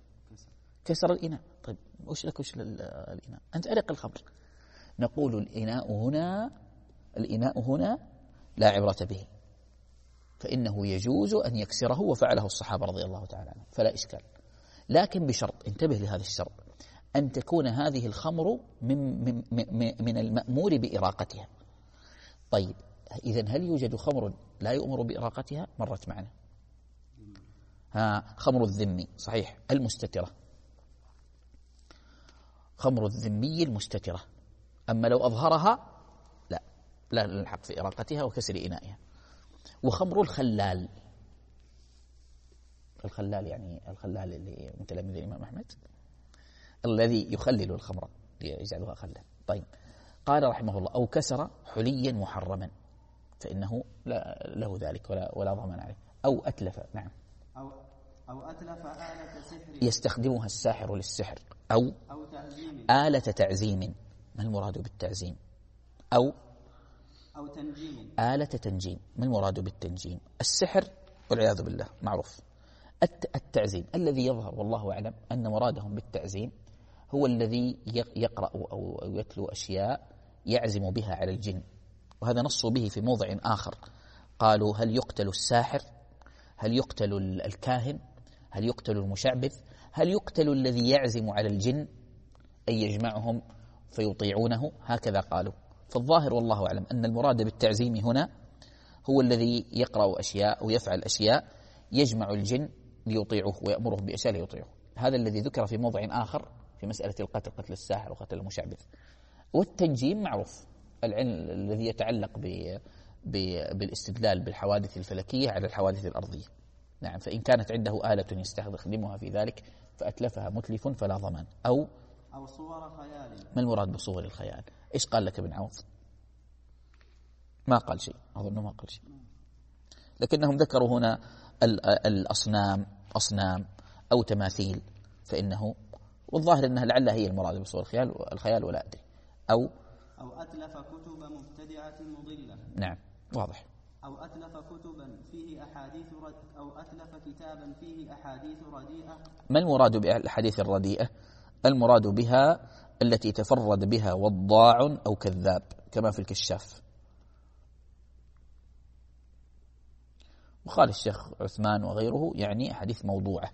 S2: كسر الإناء. طيب، وش لك وش الإناء؟ أنت أرق الخمر. نقول الإناء هنا الإناء هنا لا عبرة به، فإنه يجوز أن يكسره، وفعله الصحابة رضي الله تعالى عنهم، فلا إشكال. لكن بشرط، انتبه لهذا الشرط، أن تكون هذه الخمر من, من, من المأمور بإراقتها. طيب، إذن هل يوجد خمر لا يؤمر بإراقتها؟ مرت معنا. ها، خمر الذمي صحيح المستترة، خمر الذمي المستترة. أما لو أظهرها لا لا نلحق في إراقتها وكسر إنائها. وخمر الخلال، الخلال يعني الخلال اللي من تلاميذ الإمام أحمد الذي يخلل الخمر يجعلها خلا. طيب، قال رحمه الله أو كسر حليا محرما، فإنه لا له ذلك ولا ولا ضمان عليه. أو أتلف، نعم،
S1: أو أو أتلف آلة سحر
S2: يستخدمها الساحر للسحر، أو
S1: أو تعزيم
S2: آلة تعزيم. ما المراد بالتعزيم؟ أو
S1: أو تنجيم
S2: آلة تنجيم. ما المراد بالتنجيم؟ السحر والعياذ بالله معروف. التعزيم الذي يظهر والله أعلم أن مرادهم بالتعزيم هو الذي يقرأ أو يتلو أشياء يعزم بها على الجن، وهذا نصوا به في موضع آخر. قالوا هل يقتل الساحر؟ هل يقتل الكاهن؟ هل يقتل المشعبذ؟ هل يقتل الذي يعزم على الجن أي يجمعهم فيطيعونه؟ هكذا قالوا. فالظاهر والله أعلم أن المراد بالتعزيم هنا هو الذي يقرأ أشياء ويفعل أشياء يجمع الجن ليطيعوه ويأمرهم بأشياء ليطيعوه. هذا الذي ذكر في موضع آخر في مسألة القتل، قتل الساحر وقتل المشعبذ. والتنجيم معروف، العلم الذي يتعلق ب بالاستدلال بالحوادث الفلكية على الحوادث الأرضية. نعم، فإن كانت عنده آلة يستخدمها في ذلك فأتلفها متلف فلا ضمان. أو
S1: أو صور خيال.
S2: ما المراد بصور الخيال؟ إيش قال لك ابن عوض؟ ما قال شيء، أظنه ما قال شيء، لكنهم ذكروا هنا الأصنام، أصنام أو تماثيل، فإنه والظاهر أنها لعلها هي المراد بصور الخيال الخيال ولا أدري. أو
S1: أو أتلف كتب مبتدعة مضلة.
S2: نعم، واضح.
S1: أو أتلف كتبا فيه أحاديث رد أو أتلف كتابا فيه أحاديث رديئة.
S2: ما المراد بالأحاديث الرديئة؟ المراد بها التي تفرد بها وضاع أو كذاب، كما في الكشاف. وقال الشيخ عثمان وغيره يعني أحاديث موضوعة.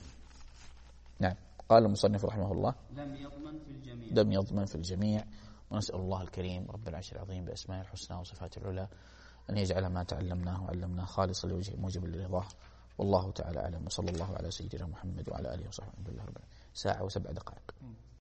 S2: نعم. قال المصنف رحمه الله
S1: لم يضمن في الجميع
S2: لم يضمن في الجميع ونسأل الله الكريم رب العرش العظيم بأسماء الحسنى وصفاته العلى أن يجعل ما تعلمناه وعلمناه خالصا لوجهه موجبا لرضاه. والله تعالى أعلم، وصلى الله على سيدنا محمد وعلى آله وصحبه. الحمد لله رب العالمين. ساعة وسبع دقائق.